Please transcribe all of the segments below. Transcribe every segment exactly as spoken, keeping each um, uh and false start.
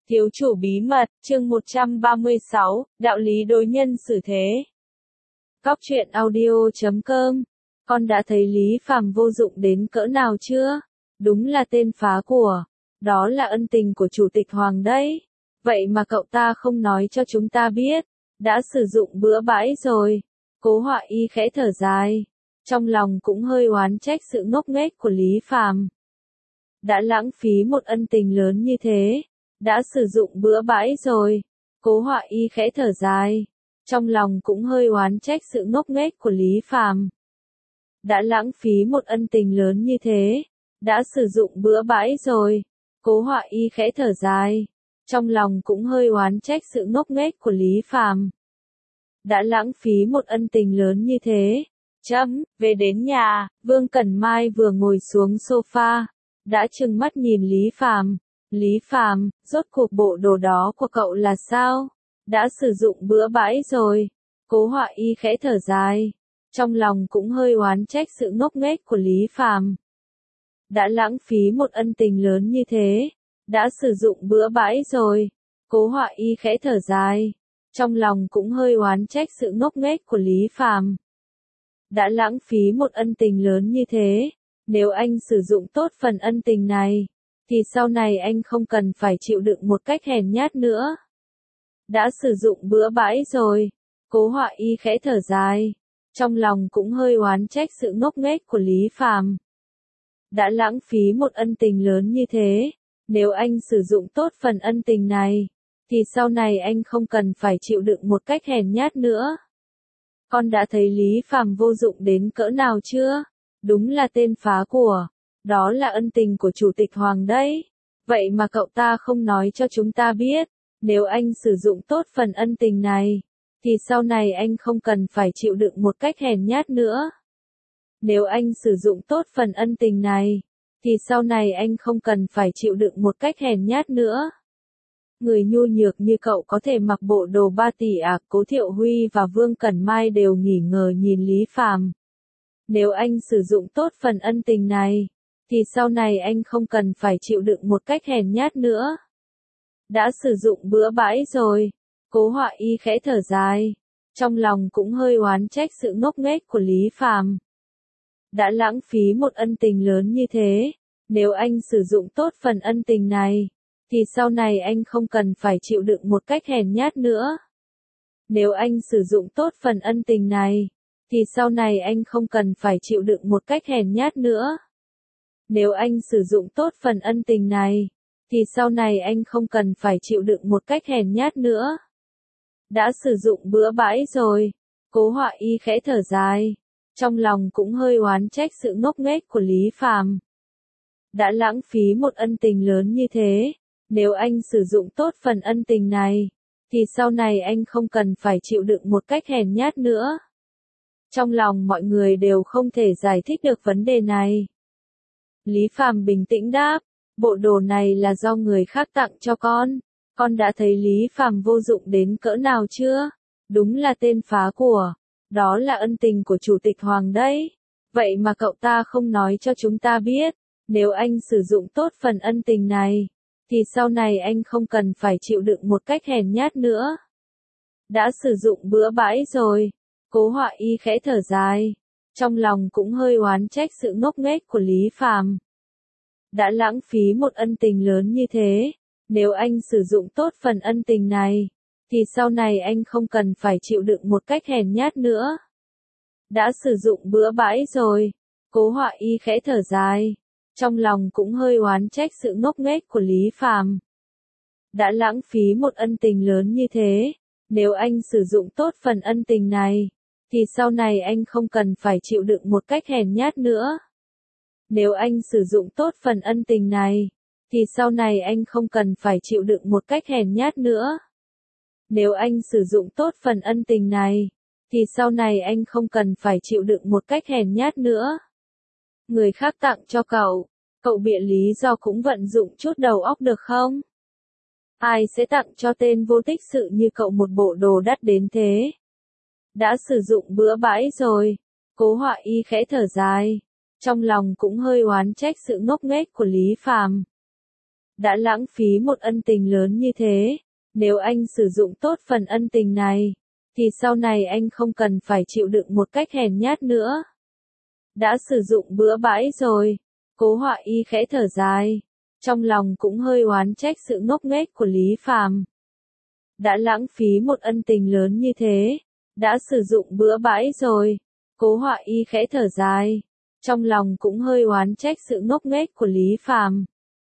Thiếu chủ bí mật, chương một trăm ba mươi sáu, đạo lý đối nhân xử thế. Cóc truyện audio chấm com. Con đã thấy Lý Phàm vô dụng đến cỡ nào chưa? Đúng là tên phá của. Đó là ân tình của chủ tịch Hoàng đấy. Vậy mà cậu ta không nói cho chúng ta biết. Đã sử dụng bữa bãi rồi. Cố Họa Y khẽ thở dài. Trong lòng cũng hơi oán trách sự ngốc nghếch của Lý Phàm. Đã lãng phí một ân tình lớn như thế. Đã sử dụng bữa bãi rồi. Cố Họa Y khẽ thở dài. Trong lòng cũng hơi oán trách sự ngốc nghếch của Lý Phàm. Đã lãng phí một ân tình lớn như thế. Đã sử dụng bữa bãi rồi. Cố Họa Y khẽ thở dài. Trong lòng cũng hơi oán trách sự ngốc nghếch của Lý Phàm. Đã lãng phí một ân tình lớn như thế. Chấm, về đến nhà, Vương Cẩn Mai vừa ngồi xuống sofa. Đã trừng mắt nhìn Lý Phàm. Lý Phàm, rốt cuộc bộ đồ đó của cậu là sao? Đã sử dụng bữa bãi rồi. Cố Họa Y khẽ thở dài. Trong lòng cũng hơi oán trách sự ngốc nghếch của Lý Phàm. Đã lãng phí một ân tình lớn như thế. Đã sử dụng bữa bãi rồi. Cố Họa Y khẽ thở dài. Trong lòng cũng hơi oán trách sự ngốc nghếch của Lý Phàm. Đã lãng phí một ân tình lớn như thế. Nếu anh sử dụng tốt phần ân tình này, thì sau này anh không cần phải chịu đựng một cách hèn nhát nữa. Đã sử dụng bữa bãi rồi. Cố Họa Y khẽ thở dài. Trong lòng cũng hơi oán trách sự ngốc nghếch của Lý Phàm. Đã lãng phí một ân tình lớn như thế. Nếu anh sử dụng tốt phần ân tình này, thì sau này anh không cần phải chịu đựng một cách hèn nhát nữa. Con đã thấy Lý Phàm vô dụng đến cỡ nào chưa? Đúng là tên phá của. Đó là ân tình của chủ tịch Hoàng đấy. Vậy mà cậu ta không nói cho chúng ta biết. Nếu anh sử dụng tốt phần ân tình này, thì sau này anh không cần phải chịu đựng một cách hèn nhát nữa. Nếu anh sử dụng tốt phần ân tình này, thì sau này anh không cần phải chịu đựng một cách hèn nhát nữa. Người nhu nhược như cậu có thể mặc bộ đồ ba tỷ à? Cố Thiệu Huy và Vương Cẩn Mai đều nghi ngờ nhìn Lý Phàm. Nếu anh sử dụng tốt phần ân tình này, thì sau này anh không cần phải chịu đựng một cách hèn nhát nữa. Đã sử dụng bữa bãi rồi. Cố Họa Y khẽ thở dài. Trong lòng cũng hơi oán trách sự ngốc nghếch của Lý Phàm. Đã lãng phí một ân tình lớn như thế. Nếu anh sử dụng tốt phần ân tình này, thì sau này anh không cần phải chịu đựng một cách hèn nhát nữa. Nếu anh sử dụng tốt phần ân tình này, thì sau này anh không cần phải chịu đựng một cách hèn nhát nữa. Nếu anh sử dụng tốt phần ân tình này, thì sau này anh không cần phải chịu đựng một cách hèn nhát nữa. Đã sử dụng bữa bãi rồi. Cố Họa Y khẽ thở dài. Trong lòng cũng hơi oán trách sự ngốc nghếch của Lý Phàm. Đã lãng phí một ân tình lớn như thế. Nếu anh sử dụng tốt phần ân tình này, thì sau này anh không cần phải chịu đựng một cách hèn nhát nữa. Trong lòng mọi người đều không thể giải thích được vấn đề này. Lý Phàm bình tĩnh đáp. Bộ đồ này là do người khác tặng cho con. Con đã thấy Lý Phàm vô dụng đến cỡ nào chưa? Đúng là tên phá của. Đó là ân tình của chủ tịch Hoàng đấy. Vậy mà cậu ta không nói cho chúng ta biết. Nếu anh sử dụng tốt phần ân tình này, thì sau này anh không cần phải chịu đựng một cách hèn nhát nữa. Đã sử dụng bữa bãi rồi. Cố Họa Y khẽ thở dài. Trong lòng cũng hơi oán trách sự ngốc nghếch của Lý Phàm. Đã lãng phí một ân tình lớn như thế. Nếu anh sử dụng tốt phần ân tình này, thì sau này anh không cần phải chịu đựng một cách hèn nhát nữa. Đã sử dụng bữa bãi rồi. Cố Họa Y khẽ thở dài. Trong lòng cũng hơi oán trách sự ngốc nghếch của Lý Phàm. Đã lãng phí một ân tình lớn như thế. Nếu anh sử dụng tốt phần ân tình này, thì sau này anh không cần phải chịu đựng một cách hèn nhát nữa. Nếu anh sử dụng tốt phần ân tình này, thì sau này anh không cần phải chịu đựng một cách hèn nhát nữa. Nếu anh sử dụng tốt phần ân tình này, thì sau này anh không cần phải chịu đựng một cách hèn nhát nữa. Người khác tặng cho cậu, cậu bịa lý do cũng vận dụng chút đầu óc được không? Ai sẽ tặng cho tên vô tích sự như cậu một bộ đồ đắt đến thế? Đã sử dụng bữa bãi rồi. Cố Họa Y khẽ thở dài. Trong lòng cũng hơi oán trách sự ngốc nghếch của Lý Phàm. đã lãng phí một ân tình lớn như thế. Nếu anh sử dụng tốt phần ân tình này, thì sau này anh không cần phải chịu đựng một cách hèn nhát nữa. Đã sử dụng bừa bãi rồi. Cố Họa Y khẽ thở dài, trong lòng cũng hơi oán trách sự ngốc nghếch của Lý Phàm. Đã lãng phí một ân tình lớn như thế, đã sử dụng bừa bãi rồi. Cố Họa Y khẽ thở dài, trong lòng cũng hơi oán trách sự ngốc nghếch của Lý Phàm.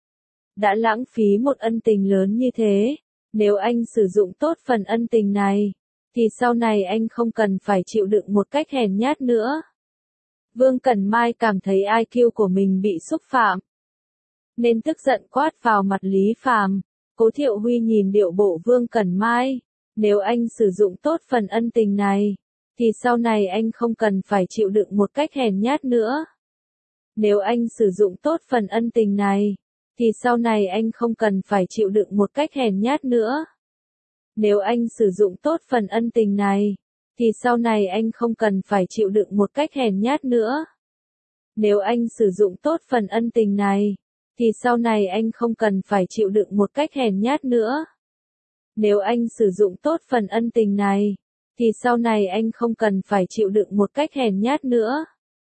Đã lãng phí một ân tình lớn như thế, nếu anh sử dụng tốt phần ân tình này, thì sau này anh không cần phải chịu đựng một cách hèn nhát nữa. Vương Cẩn Mai cảm thấy i kiu của mình bị xúc phạm, nên tức giận quát vào mặt Lý Phàm. Cố Thiệu Huy nhìn điệu bộ Vương Cẩn Mai, nếu anh sử dụng tốt phần ân tình này, thì sau này anh không cần phải chịu đựng một cách hèn nhát nữa. Nếu anh sử dụng tốt phần ân tình này, thì sau này anh không cần phải chịu đựng một cách hèn nhát nữa. Nếu anh sử dụng tốt phần ân tình này, thì sau này anh không cần phải chịu đựng một cách hèn nhát nữa. Nếu anh sử dụng tốt phần ân tình này, thì sau này anh không cần phải chịu đựng một cách hèn nhát nữa. Nếu anh sử dụng tốt phần ân tình này, thì sau này anh không cần phải chịu đựng một cách hèn nhát nữa.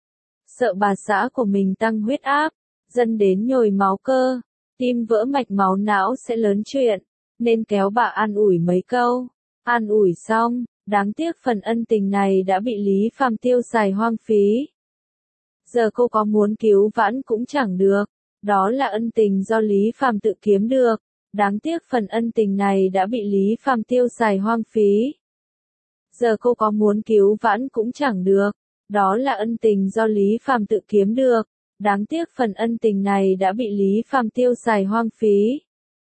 Sợ bà xã của mình tăng huyết áp, dẫn đến nhồi máu cơ, tim vỡ mạch máu não sẽ lớn chuyện, nên kéo bà an ủi mấy câu. An ủi xong, đáng tiếc phần ân tình này đã bị Lý Phàm tiêu xài hoang phí. Giờ cô có muốn cứu vãn cũng chẳng được, đó là ân tình do Lý Phàm tự kiếm được, đáng tiếc phần ân tình này đã bị Lý Phàm tiêu xài hoang phí. Giờ cô có muốn cứu vãn cũng chẳng được, đó là ân tình do Lý Phàm tự kiếm được, đáng tiếc phần ân tình này đã bị Lý Phàm tiêu xài hoang phí.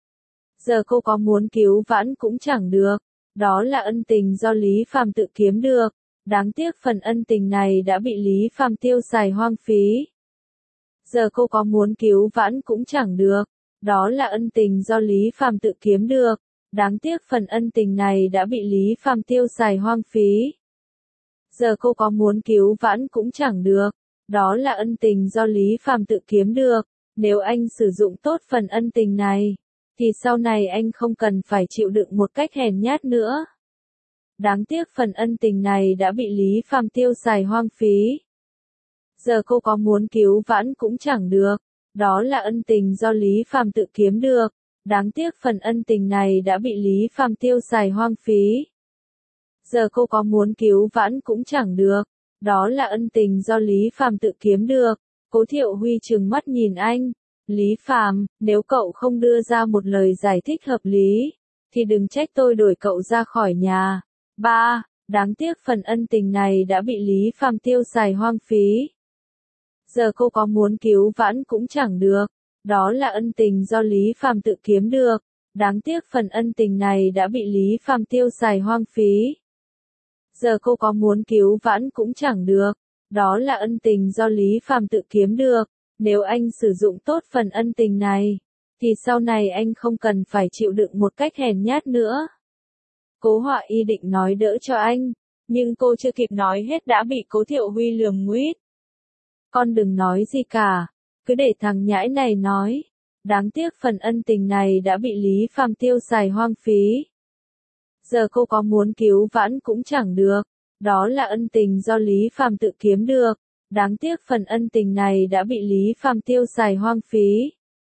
Giờ cô có muốn cứu vãn cũng chẳng được, đó là ân tình do Lý Phàm tự kiếm được, đáng tiếc phần ân tình này đã bị Lý Phàm tiêu xài hoang phí. Giờ cô có muốn cứu vãn cũng chẳng được, đó là ân tình do Lý Phàm tự kiếm được, đáng tiếc phần ân tình này đã bị Lý Phàm tiêu xài hoang phí. Giờ cô có muốn cứu vãn cũng chẳng được, đó là ân tình do Lý Phàm tự kiếm được, nếu anh sử dụng tốt phần ân tình này, thì sau này anh không cần phải chịu đựng một cách hèn nhát nữa. Đáng tiếc phần ân tình này đã bị Lý Phàm tiêu xài hoang phí. Giờ cô có muốn cứu vãn cũng chẳng được, đó là ân tình do Lý Phàm tự kiếm được, đáng tiếc phần ân tình này đã bị Lý Phàm tiêu xài hoang phí. Giờ cô có muốn cứu vãn cũng chẳng được, đó là ân tình do Lý Phàm tự kiếm được. Cố Thiệu Huy trừng mắt nhìn anh. Lý Phàm, nếu cậu không đưa ra một lời giải thích hợp lý, thì đừng trách tôi đuổi cậu ra khỏi nhà. Ba, đáng tiếc phần ân tình này đã bị Lý Phàm tiêu xài hoang phí. Giờ cô có muốn cứu vãn cũng chẳng được, đó là ân tình do Lý Phàm tự kiếm được, đáng tiếc phần ân tình này đã bị Lý Phàm tiêu xài hoang phí. Giờ cô có muốn cứu vãn cũng chẳng được, đó là ân tình do Lý Phàm tự kiếm được, nếu anh sử dụng tốt phần ân tình này, thì sau này anh không cần phải chịu đựng một cách hèn nhát nữa. Cố Họa Y định nói đỡ cho anh, nhưng cô chưa kịp nói hết đã bị Cố Thiệu Huy lườm nguýt. Con đừng nói gì cả, cứ để thằng nhãi này nói, đáng tiếc phần ân tình này đã bị Lý Phàm tiêu xài hoang phí. Giờ cô có muốn cứu vãn cũng chẳng được, đó là ân tình do Lý Phàm tự kiếm được, đáng tiếc phần ân tình này đã bị Lý Phàm tiêu xài hoang phí.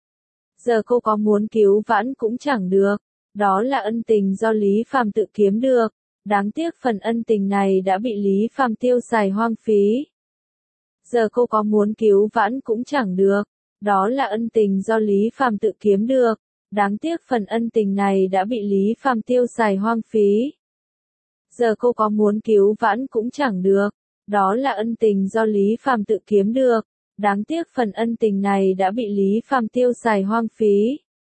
Giờ cô có muốn cứu vãn cũng chẳng được, đó là ân tình do Lý Phàm tự kiếm được, đáng tiếc phần ân tình này đã bị Lý Phàm tiêu xài hoang phí. Giờ cô có muốn cứu vãn cũng chẳng được, đó là ân tình do Lý Phàm tự kiếm được, đáng tiếc phần ân tình này đã bị Lý Phàm tiêu xài hoang phí. Giờ cô có muốn cứu vãn cũng chẳng được, đó là ân tình do Lý Phàm tự kiếm được, đáng tiếc phần ân tình này đã bị Lý Phàm tiêu xài hoang phí.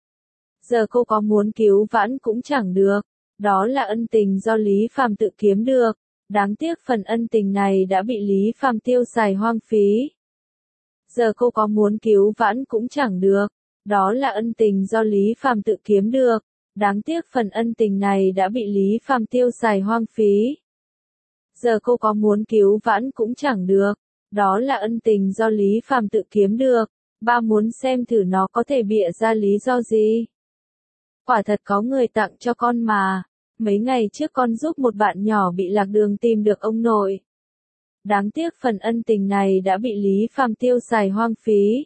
Giờ cô có muốn cứu vãn cũng chẳng được, đó là ân tình do Lý Phàm tự kiếm được, đáng tiếc phần ân tình này đã bị Lý Phàm tiêu xài hoang phí. Giờ cô có muốn cứu vãn cũng chẳng được, đó là ân tình do Lý Phàm tự kiếm được, đáng tiếc phần ân tình này đã bị Lý Phàm tiêu xài hoang phí. Giờ cô có muốn cứu vãn cũng chẳng được, đó là ân tình do Lý Phàm tự kiếm được, Ba muốn xem thử nó có thể bịa ra lý do gì. Quả thật có người tặng cho con mà. Mấy ngày trước con giúp một bạn nhỏ bị lạc đường tìm được ông nội. Đáng tiếc phần ân tình này đã bị Lý Phàm tiêu xài hoang phí.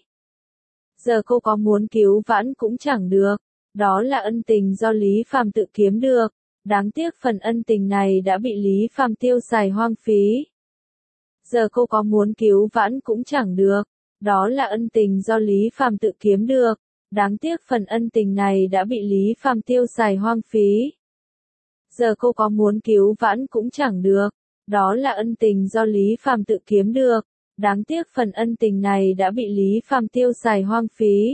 Giờ cô có muốn cứu vãn cũng chẳng được. Đó là ân tình do Lý Phàm tự kiếm được. Đáng tiếc phần ân tình này đã bị Lý Phàm tiêu xài hoang phí. Giờ cô có muốn cứu vãn cũng chẳng được. Đó là ân tình do Lý Phàm tự kiếm được. Đáng tiếc phần ân tình này đã bị Lý Phàm tiêu xài hoang phí. Giờ cô có muốn cứu vãn cũng chẳng được. Đó là ân tình do Lý Phàm tự kiếm được. Đáng tiếc phần ân tình này đã bị Lý Phàm tiêu xài hoang phí.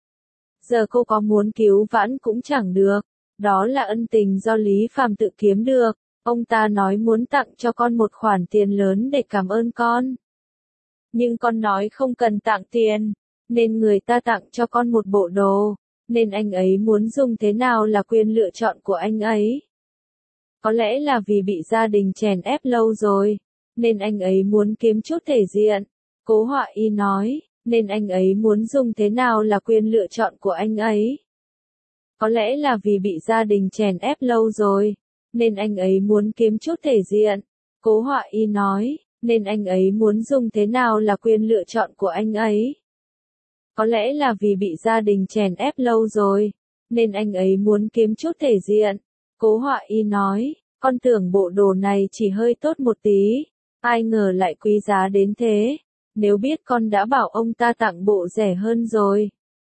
Giờ cô có muốn cứu vãn cũng chẳng được. Đó là ân tình do Lý Phàm tự kiếm được. Ông ta nói muốn tặng cho con một khoản tiền lớn để cảm ơn con. Nhưng con nói không cần tặng tiền, nên người ta tặng cho con một bộ đồ, nên anh ấy muốn dùng thế nào là quyền lựa chọn của anh ấy. Có lẽ là vì bị gia đình chèn ép lâu rồi, nên anh ấy muốn kiếm chút thể diện. Cố Họa Y nói, nên anh ấy muốn dùng thế nào là quyền lựa chọn của anh ấy. Có lẽ là vì bị gia đình chèn ép lâu rồi, nên anh ấy muốn kiếm chút thể diện. Cố Họa Y nói, nên anh ấy muốn dùng thế nào là quyền lựa chọn của anh ấy. Có lẽ là vì bị gia đình chèn ép lâu rồi, nên anh ấy muốn kiếm chút thể diện. Cố Họa Y nói, con tưởng bộ đồ này chỉ hơi tốt một tí, ai ngờ lại quý giá đến thế. Nếu biết con đã bảo ông ta tặng bộ rẻ hơn rồi.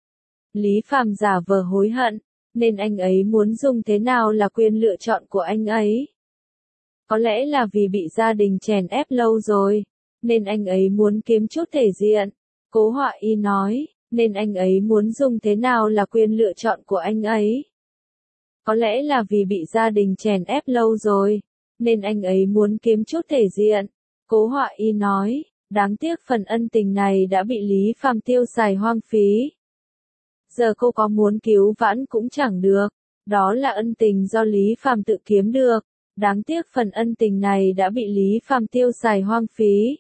Lý Phàm giả vờ hối hận, nên anh ấy muốn dùng thế nào là quyền lựa chọn của anh ấy. Có lẽ là vì bị gia đình chèn ép lâu rồi, nên anh ấy muốn kiếm chút thể diện. Cố Họa Y nói, nên anh ấy muốn dùng thế nào là quyền lựa chọn của anh ấy. Có lẽ là vì bị gia đình chèn ép lâu rồi, nên anh ấy muốn kiếm chút thể diện. Cố Họa Y nói, đáng tiếc phần ân tình này đã bị Lý Phàm tiêu xài hoang phí. Giờ cô có muốn cứu vãn cũng chẳng được. Đó là ân tình do Lý Phàm tự kiếm được. Đáng tiếc phần ân tình này đã bị Lý Phàm tiêu xài hoang phí.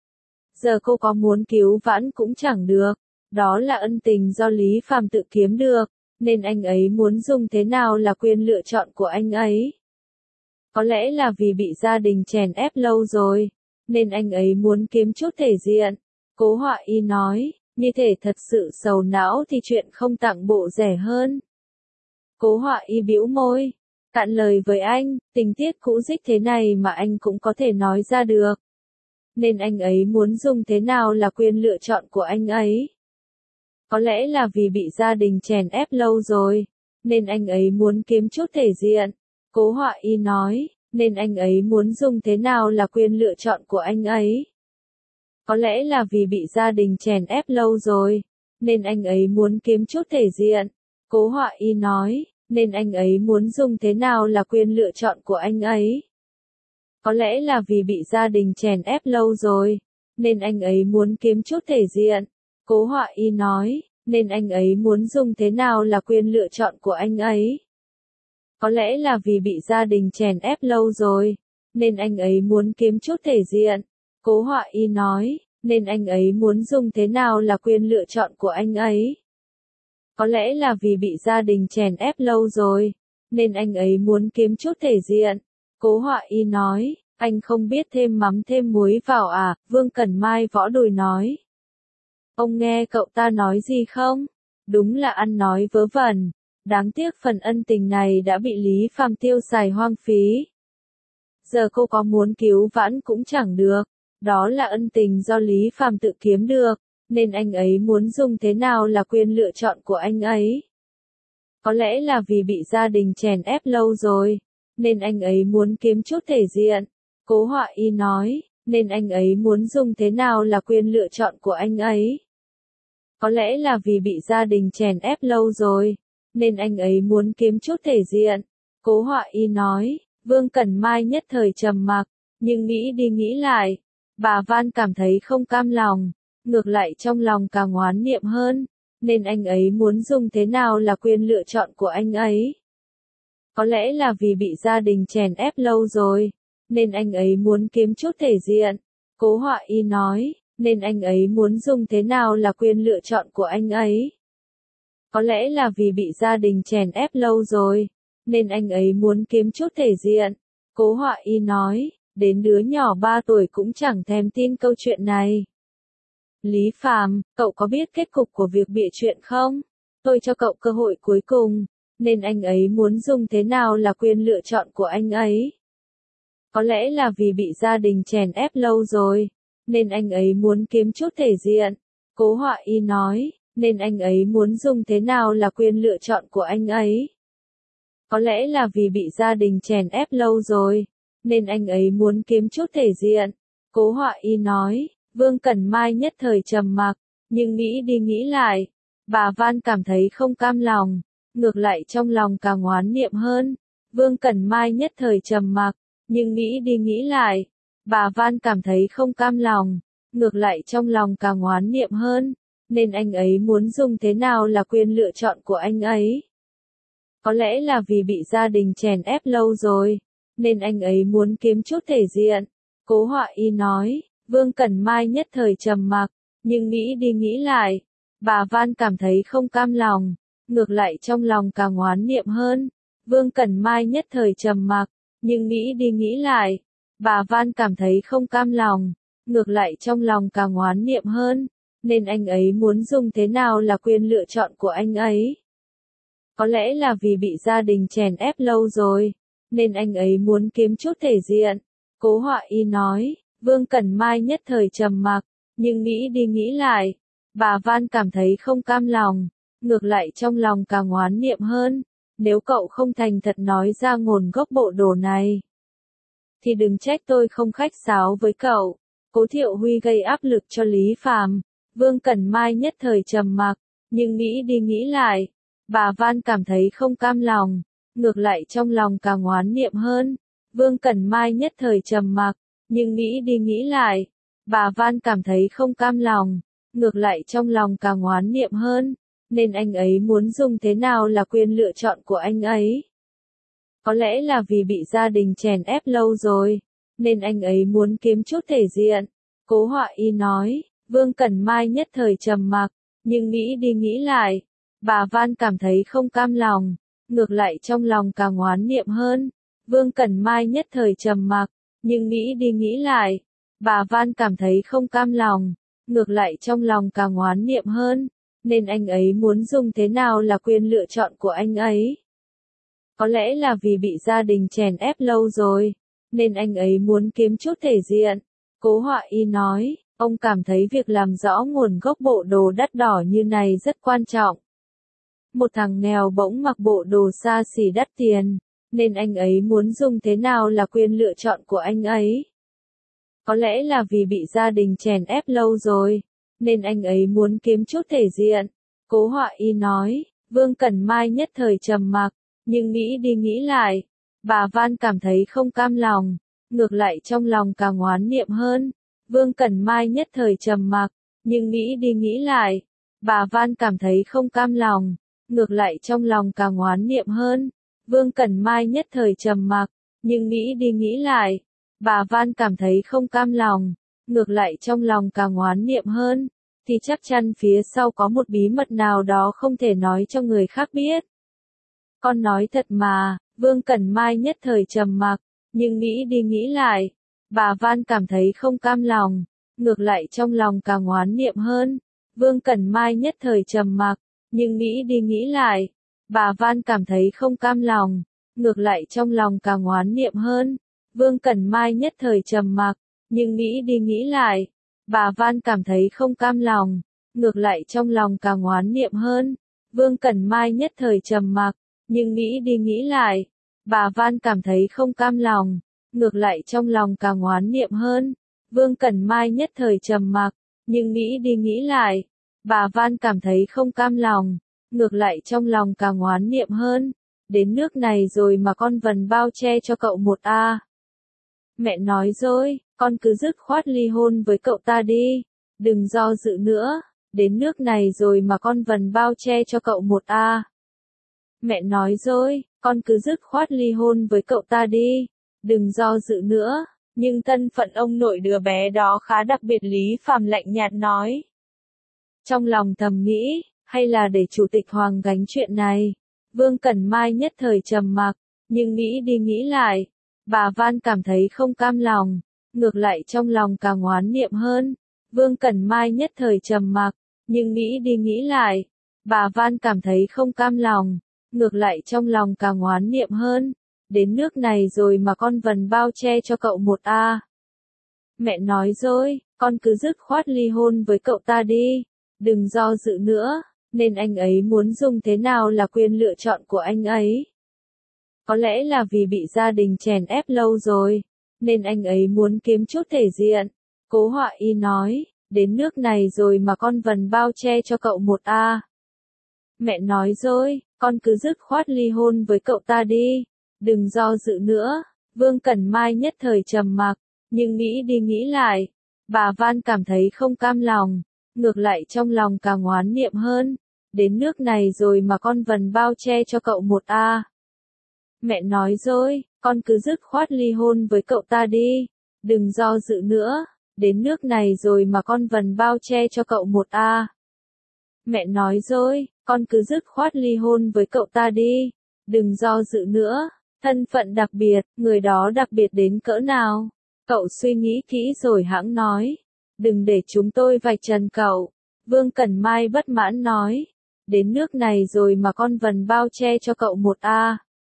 Giờ cô có muốn cứu vãn cũng chẳng được. Đó là ân tình do Lý Phàm tự kiếm được, nên anh ấy muốn dùng thế nào là quyền lựa chọn của anh ấy. Có lẽ là vì bị gia đình chèn ép lâu rồi, nên anh ấy muốn kiếm chút thể diện. Cố Họa Y nói, như thể thật sự sầu não thì chuyện không tặng bộ rẻ hơn. Cố Họa Y bĩu môi, cạn lời với anh, tình tiết cũ dích thế này mà anh cũng có thể nói ra được. Nên anh ấy muốn dùng thế nào là quyền lựa chọn của anh ấy. Có lẽ là vì bị gia đình chèn ép lâu rồi, nên anh ấy muốn kiếm chút thể diện. Cố Họa Y nói, nên anh ấy muốn dùng thế nào là quyền lựa chọn của anh ấy. Có lẽ là vì bị gia đình chèn ép lâu rồi, nên anh ấy muốn kiếm chút thể diện. Cố Họa Y nói, nên anh ấy muốn dùng thế nào là quyền lựa chọn của anh ấy. Có lẽ là vì bị gia đình chèn ép lâu rồi, nên anh ấy muốn kiếm chút thể diện. Cố Họa Y nói, nên anh ấy muốn dùng thế nào là quyền lựa chọn của anh ấy. Có lẽ là vì bị gia đình chèn ép lâu rồi, nên anh ấy muốn kiếm chút thể diện. Cố Họa Y nói, nên anh ấy muốn dùng thế nào là quyền lựa chọn của anh ấy. Có lẽ là vì bị gia đình chèn ép lâu rồi, nên anh ấy muốn kiếm chút thể diện. Cố Họa Y nói, anh không biết thêm mắm thêm muối vào à, Vương Cẩn Mai võ đùi nói. Ông nghe cậu ta nói gì không? Đúng là ăn nói vớ vẩn. Đáng tiếc phần ân tình này đã bị Lý Phàm tiêu xài hoang phí. Giờ cô có muốn cứu vãn cũng chẳng được. Đó là ân tình do Lý Phàm tự kiếm được, nên anh ấy muốn dùng thế nào là quyền lựa chọn của anh ấy. Có lẽ là vì bị gia đình chèn ép lâu rồi, nên anh ấy muốn kiếm chút thể diện. Cố Họa Y nói, nên anh ấy muốn dùng thế nào là quyền lựa chọn của anh ấy. Có lẽ là vì bị gia đình chèn ép lâu rồi, nên anh ấy muốn kiếm chút thể diện. Cố Họa Y nói, Vương Cẩn Mai nhất thời trầm mặc, nhưng nghĩ đi nghĩ lại, bà Van cảm thấy không cam lòng, ngược lại trong lòng càng oán niệm hơn, nên anh ấy muốn dùng thế nào là quyền lựa chọn của anh ấy. Có lẽ là vì bị gia đình chèn ép lâu rồi, nên anh ấy muốn kiếm chút thể diện. Cố Họa Y nói, nên anh ấy muốn dùng thế nào là quyền lựa chọn của anh ấy. Có lẽ là vì bị gia đình chèn ép lâu rồi, nên anh ấy muốn kiếm chút thể diện. Cố Họa Y nói, đến đứa nhỏ ba tuổi cũng chẳng thèm tin câu chuyện này. Lý Phàm, cậu có biết kết cục của việc bịa chuyện không? Tôi cho cậu cơ hội cuối cùng, nên anh ấy muốn dùng thế nào là quyền lựa chọn của anh ấy. Có lẽ là vì bị gia đình chèn ép lâu rồi, nên anh ấy muốn kiếm chút thể diện. Cố Họa Y nói, nên anh ấy muốn dùng thế nào là quyền lựa chọn của anh ấy. Có lẽ là vì bị gia đình chèn ép lâu rồi, nên anh ấy muốn kiếm chút thể diện. Cố Họa Y nói, Vương Cẩn Mai nhất thời trầm mặc, nhưng nghĩ đi nghĩ lại, bà Van cảm thấy không cam lòng, ngược lại trong lòng càng oán niệm hơn. Vương Cẩn Mai nhất thời trầm mặc, nhưng nghĩ đi nghĩ lại, bà Van cảm thấy không cam lòng, ngược lại trong lòng càng oán niệm hơn, nên anh ấy muốn dùng thế nào là quyền lựa chọn của anh ấy. Có lẽ là vì bị gia đình chèn ép lâu rồi, nên anh ấy muốn kiếm chút thể diện. Cố Họa Y nói, Vương Cẩn Mai nhất thời trầm mặc, nhưng nghĩ đi nghĩ lại, bà Van cảm thấy không cam lòng, ngược lại trong lòng càng oán niệm hơn. Vương Cẩn Mai nhất thời trầm mặc, nhưng nghĩ đi nghĩ lại, bà Van cảm thấy không cam lòng, ngược lại trong lòng càng oán niệm hơn, nên anh ấy muốn dùng thế nào là quyền lựa chọn của anh ấy. Có lẽ là vì bị gia đình chèn ép lâu rồi, nên anh ấy muốn kiếm chút thể diện. Cố Họa Y nói, Vương Cẩn Mai nhất thời trầm mặc, nhưng nghĩ đi nghĩ lại, bà Van cảm thấy không cam lòng, ngược lại trong lòng càng oán niệm hơn. Nếu cậu không thành thật nói ra nguồn gốc bộ đồ này, thì đừng trách tôi không khách sáo với cậu. Cố Thiệu Huy gây áp lực cho Lý Phàm. Vương Cẩn Mai nhất thời trầm mặc, nhưng nghĩ đi nghĩ lại, bà Van cảm thấy không cam lòng, ngược lại trong lòng càng oán niệm hơn. Vương Cẩn Mai nhất thời trầm mặc, nhưng nghĩ đi nghĩ lại, bà Van cảm thấy không cam lòng, ngược lại trong lòng càng oán niệm hơn, nên anh ấy muốn dùng thế nào là quyền lựa chọn của anh ấy. Có lẽ là vì bị gia đình chèn ép lâu rồi, nên anh ấy muốn kiếm chút thể diện. Cố Họa Y nói, Vương Cẩn Mai nhất thời trầm mặc, nhưng nghĩ đi nghĩ lại, bà Van cảm thấy không cam lòng, ngược lại trong lòng càng oán niệm hơn. Vương Cẩn Mai nhất thời trầm mặc, nhưng nghĩ đi nghĩ lại, bà Van cảm thấy không cam lòng, ngược lại trong lòng càng oán niệm hơn, nên anh ấy muốn dùng thế nào là quyền lựa chọn của anh ấy. Có lẽ là vì bị gia đình chèn ép lâu rồi, nên anh ấy muốn kiếm chút thể diện. Cố Họa Y nói, ông cảm thấy việc làm rõ nguồn gốc bộ đồ đắt đỏ như này rất quan trọng. Một thằng nghèo bỗng mặc bộ đồ xa xỉ đắt tiền, nên anh ấy muốn dùng thế nào là quyền lựa chọn của anh ấy. Có lẽ là vì bị gia đình chèn ép lâu rồi, nên anh ấy muốn kiếm chút thể diện. Cố Họa Y nói, Vương Cẩn Mai nhất thời trầm mặc, nhưng nghĩ đi nghĩ lại, bà Van cảm thấy không cam lòng, ngược lại trong lòng càng oán niệm hơn. Vương Cẩn Mai nhất thời trầm mặc, nhưng nghĩ đi nghĩ lại, bà Van cảm thấy không cam lòng, ngược lại trong lòng càng oán niệm hơn. Vương Cẩn Mai nhất thời trầm mặc, nhưng nghĩ đi nghĩ lại, bà Van cảm thấy không cam lòng, ngược lại trong lòng càng oán niệm hơn, thì chắc chắn phía sau có một bí mật nào đó không thể nói cho người khác biết. Con nói thật mà. Vương Cẩn Mai nhất thời trầm mặc, nhưng nghĩ đi nghĩ lại, bà Van cảm thấy không cam lòng, ngược lại trong lòng càng oán niệm hơn. Vương Cẩn Mai nhất thời trầm mặc, nhưng nghĩ đi nghĩ lại, bà Van cảm thấy không cam lòng, ngược lại trong lòng càng oán niệm hơn. Vương Cẩn Mai nhất thời trầm mặc, nhưng nghĩ đi nghĩ lại, bà Van cảm thấy không cam lòng, ngược lại trong lòng càng oán niệm hơn. Vương Cẩn Mai nhất thời trầm mặc, nhưng nghĩ đi nghĩ lại, bà Van cảm thấy không cam lòng, ngược lại trong lòng càng oán niệm hơn. Vương Cẩn Mai nhất thời trầm mặc, nhưng nghĩ đi nghĩ lại, bà Van cảm thấy không cam lòng, ngược lại trong lòng càng oán niệm hơn. Đến nước này rồi mà con vần bao che cho cậu một a. Mẹ nói rồi, con cứ dứt khoát ly hôn với cậu ta đi, đừng do dự nữa. Đến nước này rồi mà con vần bao che cho cậu một a. Mẹ nói rồi, con cứ dứt khoát ly hôn với cậu ta đi, đừng do dự nữa. Nhưng thân phận ông nội đứa bé đó khá đặc biệt, Lý Phàm lạnh nhạt nói. Trong lòng thầm nghĩ, hay là để Chủ tịch Hoàng gánh chuyện này. Vương Cẩn Mai nhất thời trầm mặc, nhưng nghĩ đi nghĩ lại, bà Van cảm thấy không cam lòng, ngược lại trong lòng càng oán niệm hơn. Vương Cẩn Mai nhất thời trầm mặc, nhưng nghĩ đi nghĩ lại, bà Van cảm thấy không cam lòng, ngược lại trong lòng càng oán niệm hơn. Đến nước này rồi mà con vần bao che cho cậu một a. Mẹ nói rồi, con cứ dứt khoát ly hôn với cậu ta đi, đừng do dự nữa, nên anh ấy muốn dùng thế nào là quyền lựa chọn của anh ấy. Có lẽ là vì bị gia đình chèn ép lâu rồi, nên anh ấy muốn kiếm chút thể diện. Cố Họa Y nói, đến nước này rồi mà con vần bao che cho cậu một a. Mẹ nói rồi, con cứ dứt khoát ly hôn với cậu ta đi, đừng do dự nữa. Vương Cẩn Mai nhất thời trầm mặc, nhưng nghĩ đi nghĩ lại, bà Van cảm thấy không cam lòng, ngược lại trong lòng càng oán niệm hơn. Đến nước này rồi mà con vần bao che cho cậu một a. Mẹ nói rồi, con cứ dứt khoát ly hôn với cậu ta đi, đừng do dự nữa. Đến nước này rồi mà con vần bao che cho cậu một a. Mẹ nói rồi, con cứ dứt khoát ly hôn với cậu ta đi, đừng do dự nữa. Thân phận đặc biệt, người đó đặc biệt đến cỡ nào? Cậu suy nghĩ kỹ rồi hãng nói. Đừng để chúng tôi vạch trần cậu. Vương Cẩn Mai bất mãn nói. Đến nước này rồi mà con vần bao che cho cậu một a.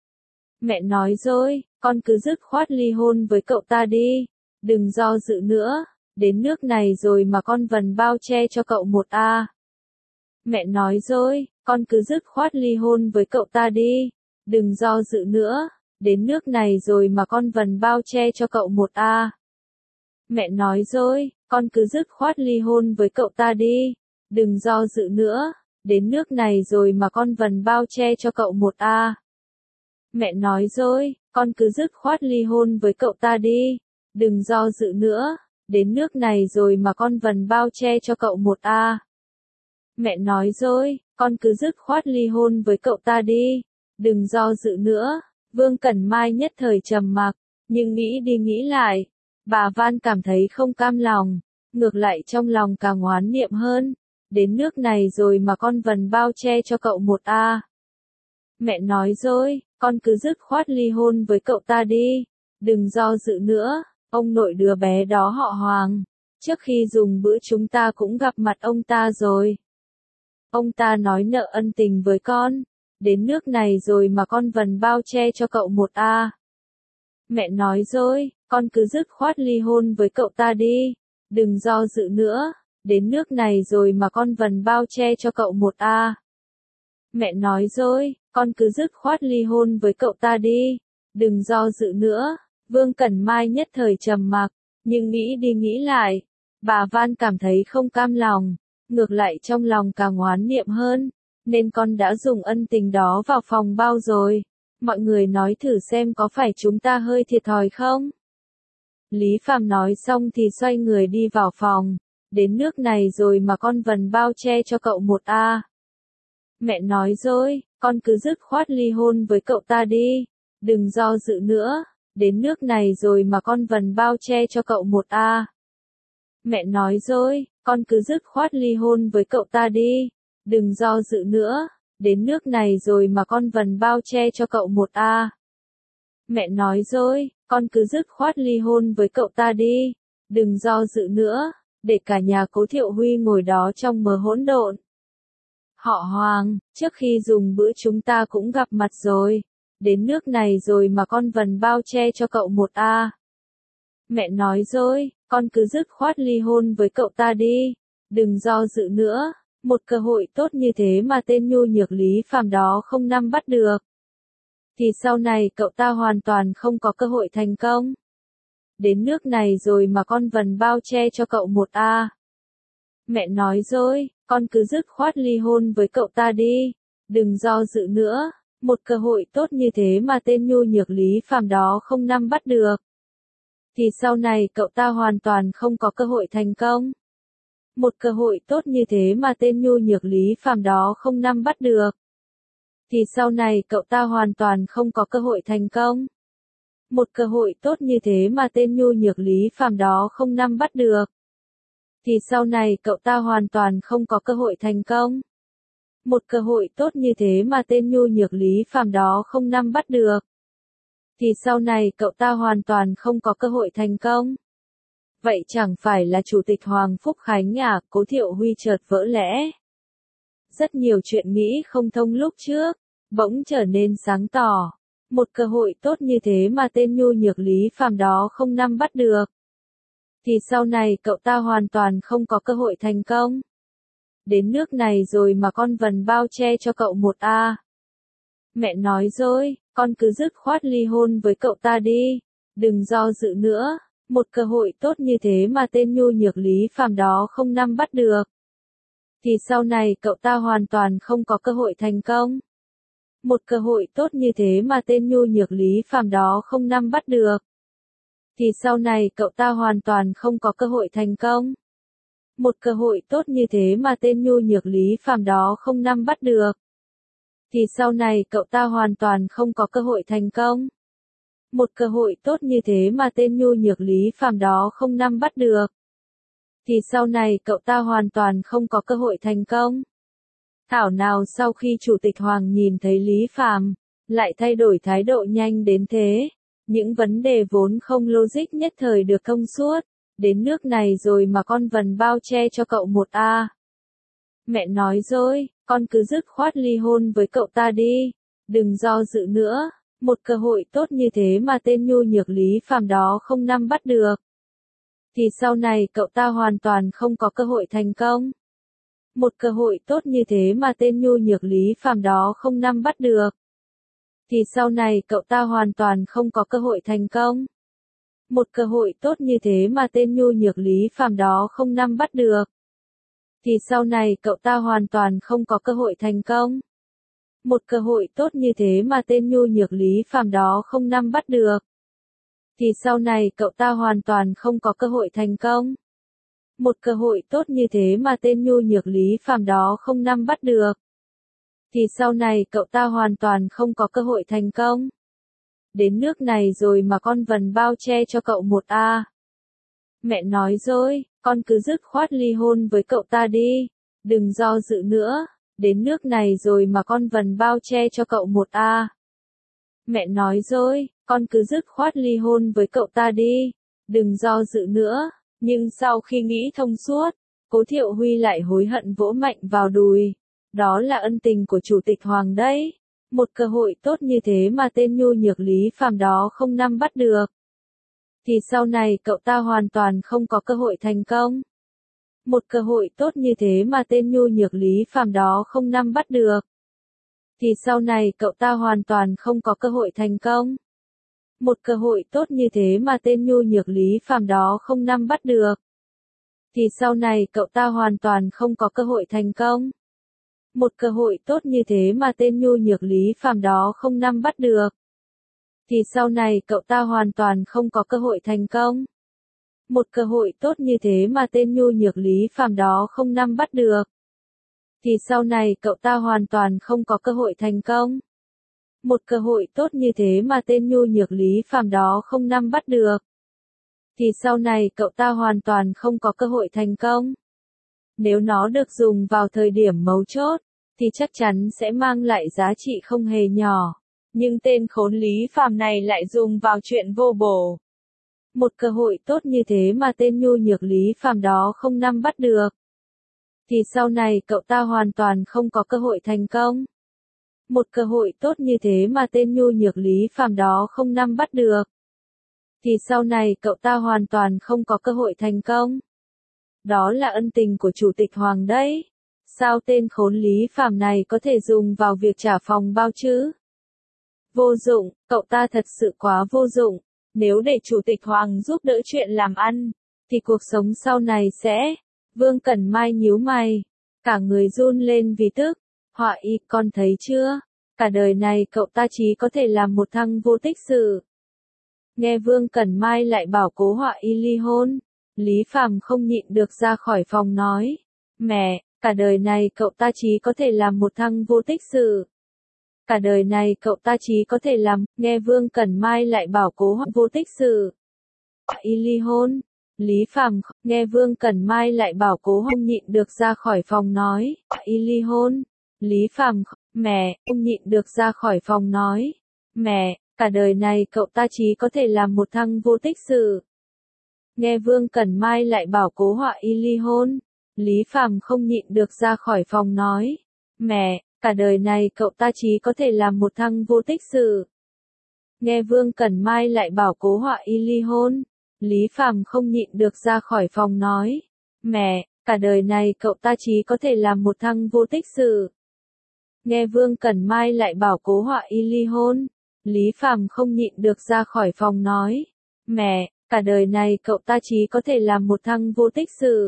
Mẹ nói rồi, con cứ dứt khoát ly hôn với cậu ta đi, đừng do dự nữa. Đến nước này rồi mà con vần bao che cho cậu một a. Mẹ nói rồi, con cứ dứt khoát ly hôn với cậu ta đi, đừng do dự nữa. Đến nước này rồi mà con vần bao che cho cậu một a. Mẹ nói rồi, con cứ dứt khoát ly hôn với cậu ta đi, đừng do dự nữa. Đến nước này rồi mà con vần bao che cho cậu một a. Mẹ nói rồi, con cứ dứt khoát ly hôn với cậu ta đi, đừng do dự nữa. Đến nước này rồi mà con vần bao che cho cậu một a. Mẹ nói rồi, con cứ dứt khoát ly hôn với cậu ta đi, đừng do dự nữa. Vương Cẩn Mai nhất thời trầm mặc, nhưng nghĩ đi nghĩ lại, bà Van cảm thấy không cam lòng, ngược lại trong lòng càng oán niệm hơn. Đến nước này rồi mà con vần bao che cho cậu một a. Mẹ nói rồi, con cứ dứt khoát ly hôn với cậu ta đi, đừng do dự nữa. Ông nội đứa bé đó họ Hoàng, trước khi dùng bữa chúng ta cũng gặp mặt ông ta rồi. Ông ta nói nợ ân tình với con. Đến nước này rồi mà con vần bao che cho cậu một a. Mẹ nói rồi, con cứ dứt khoát ly hôn với cậu ta đi, đừng do dự nữa. Đến nước này rồi mà con vần bao che cho cậu một a. Mẹ nói rồi, con cứ dứt khoát ly hôn với cậu ta đi, đừng do dự nữa. Vương Cẩn Mai nhất thời trầm mặc, nhưng nghĩ đi nghĩ lại, bà Van cảm thấy không cam lòng, ngược lại trong lòng càng oán niệm hơn. Nên con đã dùng ân tình đó vào phòng bao rồi. Mọi người nói thử xem có phải chúng ta hơi thiệt thòi không? Lý Phàm nói xong thì xoay người đi vào phòng. Đến nước này rồi mà con vần bao che cho cậu một a. Mẹ nói rồi, con cứ dứt khoát ly hôn với cậu ta đi, đừng do dự nữa. Đến nước này rồi mà con vần bao che cho cậu một a. Mẹ nói rồi, con cứ dứt khoát ly hôn với cậu ta đi, đừng do dự nữa. Đến nước này rồi mà con vần bao che cho cậu một a. Mẹ nói rồi, con cứ dứt khoát ly hôn với cậu ta đi, đừng do dự nữa. Để cả nhà Cố Thiệu Huy ngồi đó trong mờ hỗn độn. Họ Hoàng, trước khi dùng bữa chúng ta cũng gặp mặt rồi. Đến nước này rồi mà con vần bao che cho cậu một a. Mẹ nói rồi, con cứ dứt khoát ly hôn với cậu ta đi, đừng do dự nữa. Một cơ hội tốt như thế mà tên nhu nhược Lý Phàm đó không nắm bắt được, thì sau này cậu ta hoàn toàn không có cơ hội thành công. Đến nước này rồi mà con vần bao che cho cậu một a. Mẹ nói rồi, con cứ dứt khoát ly hôn với cậu ta đi, đừng do dự nữa. Một cơ hội tốt như thế mà tên nhu nhược Lý Phàm đó không nắm bắt được, thì sau này cậu ta hoàn toàn không có cơ hội thành công. Một cơ hội tốt như thế mà tên nhu nhược Lý Phàm đó không nắm bắt được, thì sau này cậu ta hoàn toàn không có cơ hội thành công. Một cơ hội tốt như thế mà tên nhu nhược Lý Phàm đó không nắm bắt được, thì sau này cậu ta hoàn toàn không có cơ hội thành công. Một cơ hội tốt như thế mà tên nhu nhược Lý Phàm đó không nắm bắt được, thì sau này cậu ta hoàn toàn không có cơ hội thành công. Vậy chẳng phải là Chủ tịch Hoàng Phúc Khánh à? Cố Thiệu Huy chợt vỡ lẽ. Rất nhiều chuyện nghĩ không thông lúc trước, bỗng trở nên sáng tỏ. Một cơ hội tốt như thế mà tên nhu nhược Lý Phàm đó không nắm bắt được, thì sau này cậu ta hoàn toàn không có cơ hội thành công. Đến nước này rồi mà con vần bao che cho cậu một a. Mẹ nói rồi, con cứ dứt khoát ly hôn với cậu ta đi, đừng do dự nữa. Một cơ hội tốt như thế mà tên nhu nhược Lý Phàm đó không nắm bắt được, thì sau này cậu ta hoàn toàn không có cơ hội thành công. Một cơ hội tốt như thế mà tên nhu nhược Lý Phàm đó không nắm bắt được, thì sau này cậu ta hoàn toàn không có cơ hội thành công. Một cơ hội tốt như thế mà tên nhu nhược Lý Phàm đó không nắm bắt được, thì sau này cậu ta hoàn toàn không có cơ hội thành công. Một cơ hội tốt như thế mà tên nhu nhược Lý Phàm đó không nắm bắt được, thì sau này cậu ta hoàn toàn không có cơ hội thành công. Thảo nào sau khi Chủ tịch Hoàng nhìn thấy Lý Phàm, lại thay đổi thái độ nhanh đến thế. Những vấn đề vốn không logic nhất thời được thông suốt. Đến nước này rồi mà con vần bao che cho cậu một a. Mẹ nói rồi, con cứ dứt khoát ly hôn với cậu ta đi, đừng do dự nữa. Một cơ hội tốt như thế mà tên nhu nhược Lý Phàm đó không nắm bắt được, thì sau này cậu ta hoàn toàn không có cơ hội thành công. Một cơ hội tốt như thế mà tên nhu nhược Lý Phàm đó không nắm bắt được, thì sau này cậu ta hoàn toàn không có cơ hội thành công. Một cơ hội tốt như thế mà tên nhu nhược Lý Phàm đó không nắm bắt được, thì sau này cậu ta hoàn toàn không có cơ hội thành công. Một cơ hội tốt như thế mà tên nhu nhược Lý Phàm đó không nắm bắt được, thì sau này cậu ta hoàn toàn không có cơ hội thành công. Một cơ hội tốt như thế mà tên nhu nhược Lý Phàm đó không nắm bắt được, thì sau này cậu ta hoàn toàn không có cơ hội thành công. Đến nước này rồi mà con vần bao che cho cậu một a. Mẹ nói rồi, con cứ dứt khoát ly hôn với cậu ta đi, đừng do dự nữa. Đến nước này rồi mà con vần bao che cho cậu một a. Mẹ nói rồi, con cứ dứt khoát ly hôn với cậu ta đi, đừng do dự nữa. Nhưng sau khi nghĩ thông suốt, Cố Thiệu Huy lại hối hận vỗ mạnh vào đùi. Đó là ân tình của Chủ tịch Hoàng đấy. Một cơ hội tốt như thế mà tên nhu nhược Lý Phàm đó không nắm bắt được, thì sau này cậu ta hoàn toàn không có cơ hội thành công. Một cơ hội tốt như thế mà tên nhu nhược Lý Phàm đó không nắm bắt được, thì sau này cậu ta hoàn toàn không có cơ hội thành công. Một cơ hội tốt như thế mà tên nhu nhược Lý Phàm đó không nắm bắt được, thì sau này cậu ta hoàn toàn không có cơ hội thành công. Một cơ hội tốt như thế mà tên nhu nhược Lý Phàm đó không nắm bắt được, thì sau này cậu ta hoàn toàn không có cơ hội thành công. Một cơ hội tốt như thế mà tên nhu nhược Lý Phàm đó không nắm bắt được, thì sau này cậu ta hoàn toàn không có cơ hội thành công. Một cơ hội tốt như thế mà tên nhu nhược Lý Phàm đó không nắm bắt được, thì sau này cậu ta hoàn toàn không có cơ hội thành công. Nếu nó được dùng vào thời điểm mấu chốt, thì chắc chắn sẽ mang lại giá trị không hề nhỏ. Nhưng tên khốn Lý Phàm này lại dùng vào chuyện vô bổ. Một cơ hội tốt như thế mà tên nhu nhược Lý Phàm đó không nắm bắt được, thì sau này cậu ta hoàn toàn không có cơ hội thành công. Một cơ hội tốt như thế mà tên nhu nhược Lý Phàm đó không nắm bắt được, thì sau này cậu ta hoàn toàn không có cơ hội thành công. Đó là ân tình của Chủ tịch Hoàng đấy. Sao tên khốn Lý Phàm này có thể dùng vào việc trả phòng bao chứ? Vô dụng, cậu ta thật sự quá vô dụng. Nếu để Chủ tịch Hoàng giúp đỡ chuyện làm ăn, thì cuộc sống sau này sẽ... Vương Cẩn Mai nhíu mày, cả người run lên vì tức. Họa y, con thấy chưa? Cả đời này cậu ta chỉ có thể làm một thằng vô tích sự. Nghe Vương Cẩn Mai lại bảo Cố Họa y ly hôn, Lý Phàm không nhịn được ra khỏi phòng nói. Mẹ, cả đời này cậu ta chỉ có thể làm một thằng vô tích sự. cả đời này cậu ta chí có thể làm, nghe Vương Cẩn Mai lại bảo Cố Họa vô tích sự. Y ly hôn. Lý Phàm nghe Vương Cẩn Mai lại bảo Cố Họa nhịn được ra khỏi phòng nói, y ly hôn. Lý Phàm mẹ, ông nhịn được ra khỏi phòng nói, mẹ, cả đời này cậu ta chí có thể làm một thằng vô tích sự. Nghe Vương Cẩn Mai lại bảo Cố Họa y ly hôn. Lý Phàm không nhịn được ra khỏi phòng nói, mẹ, cả đời này cậu ta chí có thể làm một thằng vô tích sự. Nghe Vương Cẩn Mai lại bảo Cố Họa y ly hôn. Lý Phàm không nhịn được ra khỏi phòng nói, mẹ, cả đời này cậu ta chí có thể làm một thằng vô tích sự. Nghe Vương Cẩn Mai lại bảo Cố Họa y ly hôn. Lý Phàm không nhịn được ra khỏi phòng nói, mẹ, cả đời này cậu ta chí có thể làm một thằng vô tích sự.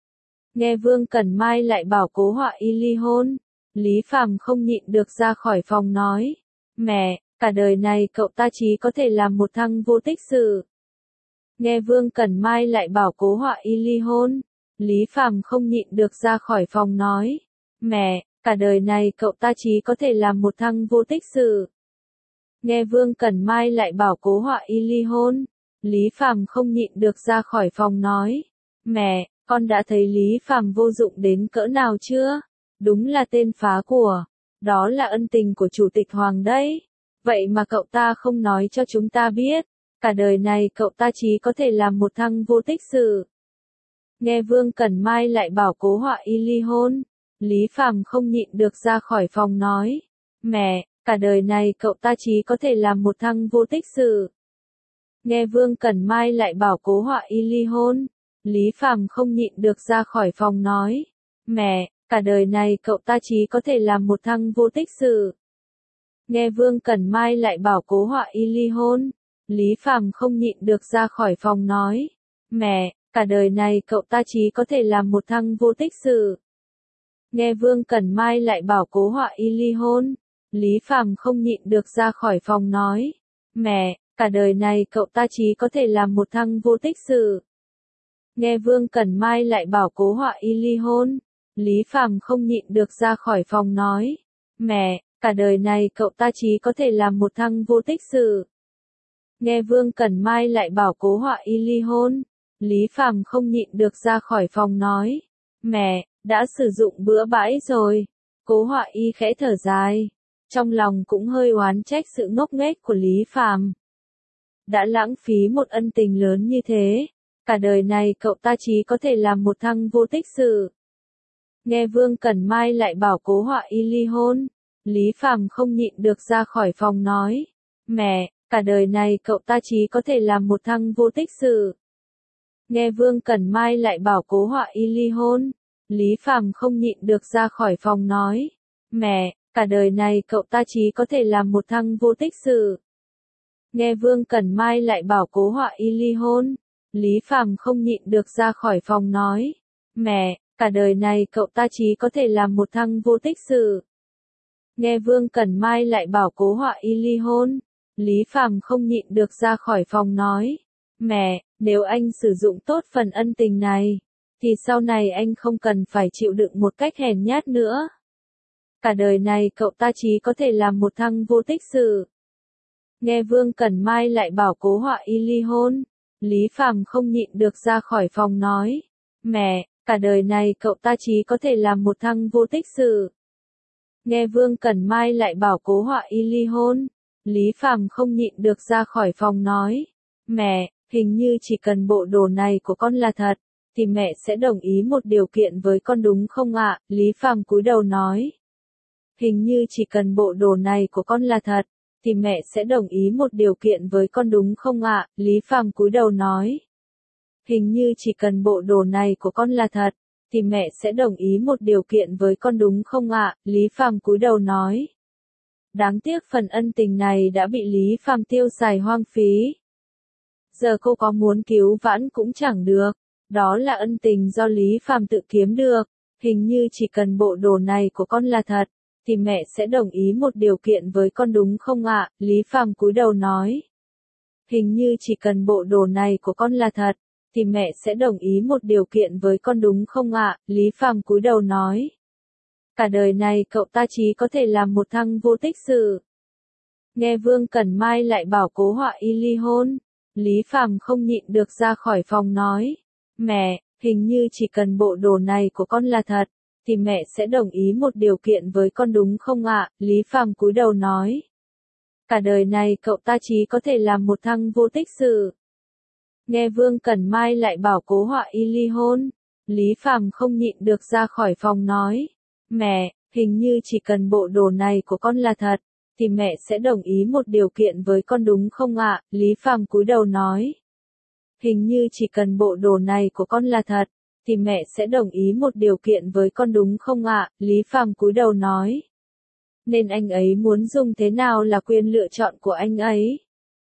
Nghe Vương Cẩn Mai lại bảo Cố Họa y ly hôn. Lý Phàm không nhịn được ra khỏi phòng nói, mẹ, cả đời này cậu ta chí có thể làm một thằng vô tích sự. Nghe Vương Cẩn Mai lại bảo Cố Họa y ly hôn. Lý Phàm không nhịn được ra khỏi phòng nói, mẹ, cả đời này cậu ta chí có thể làm một thằng vô tích sự. Nghe Vương Cẩn Mai lại bảo Cố Họa y ly hôn. Lý Phàm không nhịn được ra khỏi phòng nói, mẹ, con đã thấy Lý Phàm vô dụng đến cỡ nào chưa? Đúng là tên phá của. Đó là ân tình của Chủ tịch Hoàng đấy. Vậy mà cậu ta không nói cho chúng ta biết. Cả đời này cậu ta chí có thể làm một thằng vô tích sự. Nghe Vương Cẩn Mai lại bảo Cố Họa y ly hôn. Lý Phàm không nhịn được ra khỏi phòng nói, mẹ, cả đời này cậu ta chí có thể làm một thằng vô tích sự. Nghe Vương Cẩn Mai lại bảo Cố Họa y ly hôn. Lý Phàm không nhịn được ra khỏi phòng nói, mẹ, cả đời này cậu ta chí có thể làm một thằng vô tích sự. Nghe Vương Cẩn Mai lại bảo Cố Họa y ly hôn. Lý Phàm không nhịn được ra khỏi phòng nói, mẹ, cả đời này cậu ta chí có thể làm một thằng vô tích sự. Nghe Vương Cẩn Mai lại bảo Cố Họa y ly hôn. Lý Phàm không nhịn được ra khỏi phòng nói, mẹ, cả đời này cậu ta chí có thể làm một thằng vô tích sự. Nghe Vương Cẩn Mai lại bảo Cố Họa y ly hôn. Lý Phàm không nhịn được ra khỏi phòng nói, mẹ, cả đời này cậu ta chí có thể làm một thằng vô tích sự. Nghe Vương Cẩn Mai lại bảo Cố Họa y ly hôn. Lý Phàm không nhịn được ra khỏi phòng nói, mẹ, đã sử dụng bữa bãi rồi. Cố Họa y khẽ thở dài. Trong lòng cũng hơi oán trách sự ngốc nghếch của Lý Phàm. Đã lãng phí một ân tình lớn như thế. Cả đời này cậu ta chí có thể làm một thằng vô tích sự. Nghe Vương Cẩn Mai lại bảo Cố Họa y ly hôn. Lý Phàm không nhịn được ra khỏi phòng nói, mẹ, cả đời này cậu ta chí có thể làm một thằng vô tích sự. Nghe Vương Cẩn Mai lại bảo Cố Họa y ly hôn. Lý Phàm không nhịn được ra khỏi phòng nói, mẹ, cả đời này cậu ta chí có thể làm một thằng vô tích sự. Nghe Vương Cẩn Mai lại bảo Cố Họa y ly hôn. Lý Phàm không nhịn được ra khỏi phòng nói, mẹ, cả đời này cậu ta chí có thể làm một thằng vô tích sự. Nghe Vương Cẩn Mai lại bảo Cố Họa y ly hôn. Lý Phàm không nhịn được ra khỏi phòng nói, mẹ, nếu anh sử dụng tốt phần ân tình này, thì sau này anh không cần phải chịu đựng một cách hèn nhát nữa. Cả đời này cậu ta chí có thể làm một thằng vô tích sự. Nghe Vương Cẩn Mai lại bảo Cố Họa y ly hôn. Lý Phàm không nhịn được ra khỏi phòng nói, mẹ, cả đời này cậu ta chí có thể làm một thằng vô tích sự. Nghe Vương Cẩn Mai lại bảo Cố Họa y ly hôn. Lý Phàm không nhịn được ra khỏi phòng nói, mẹ, hình như chỉ cần bộ đồ này của con là thật, thì mẹ sẽ đồng ý một điều kiện với con đúng không ạ? Lý Phàm cúi đầu nói, hình như chỉ cần bộ đồ này của con là thật, thì mẹ sẽ đồng ý một điều kiện với con đúng không ạ? Lý Phàm cúi đầu nói, hình như chỉ cần bộ đồ này của con là thật, thì mẹ sẽ đồng ý một điều kiện với con đúng không ạ? Lý Phàm cúi đầu nói. Đáng tiếc phần ân tình này đã bị Lý Phàm tiêu xài hoang phí. Giờ cô có muốn cứu vãn cũng chẳng được. Đó là ân tình do Lý Phàm tự kiếm được. Hình như chỉ cần bộ đồ này của con là thật, thì mẹ sẽ đồng ý một điều kiện với con đúng không ạ? Lý Phàm cúi đầu nói. Hình như chỉ cần bộ đồ này của con là thật, thì mẹ sẽ đồng ý một điều kiện với con đúng không ạ? Lý Phàm cúi đầu nói. Cả đời này cậu ta chí có thể làm một thằng vô tích sự. Nghe Vương Cẩn Mai lại bảo Cố Họa Y ly hôn, Lý Phàm không nhịn được ra khỏi phòng nói, mẹ, hình như chỉ cần bộ đồ này của con là thật, thì mẹ sẽ đồng ý một điều kiện với con đúng không ạ? Lý Phàm cúi đầu nói, cả đời này cậu ta chí có thể làm một thằng vô tích sự. Nghe Vương Cẩn Mai lại bảo Cố Họa Y ly hôn, Lý Phàm không nhịn được ra khỏi phòng nói, mẹ, hình như chỉ cần bộ đồ này của con là thật, thì mẹ sẽ đồng ý một điều kiện với con đúng không ạ? Lý Phàm cúi đầu nói, hình như chỉ cần bộ đồ này của con là thật, thì mẹ sẽ đồng ý một điều kiện với con đúng không ạ? Lý Phàm cúi đầu nói, nên anh ấy muốn dùng thế nào là quyền lựa chọn của anh ấy.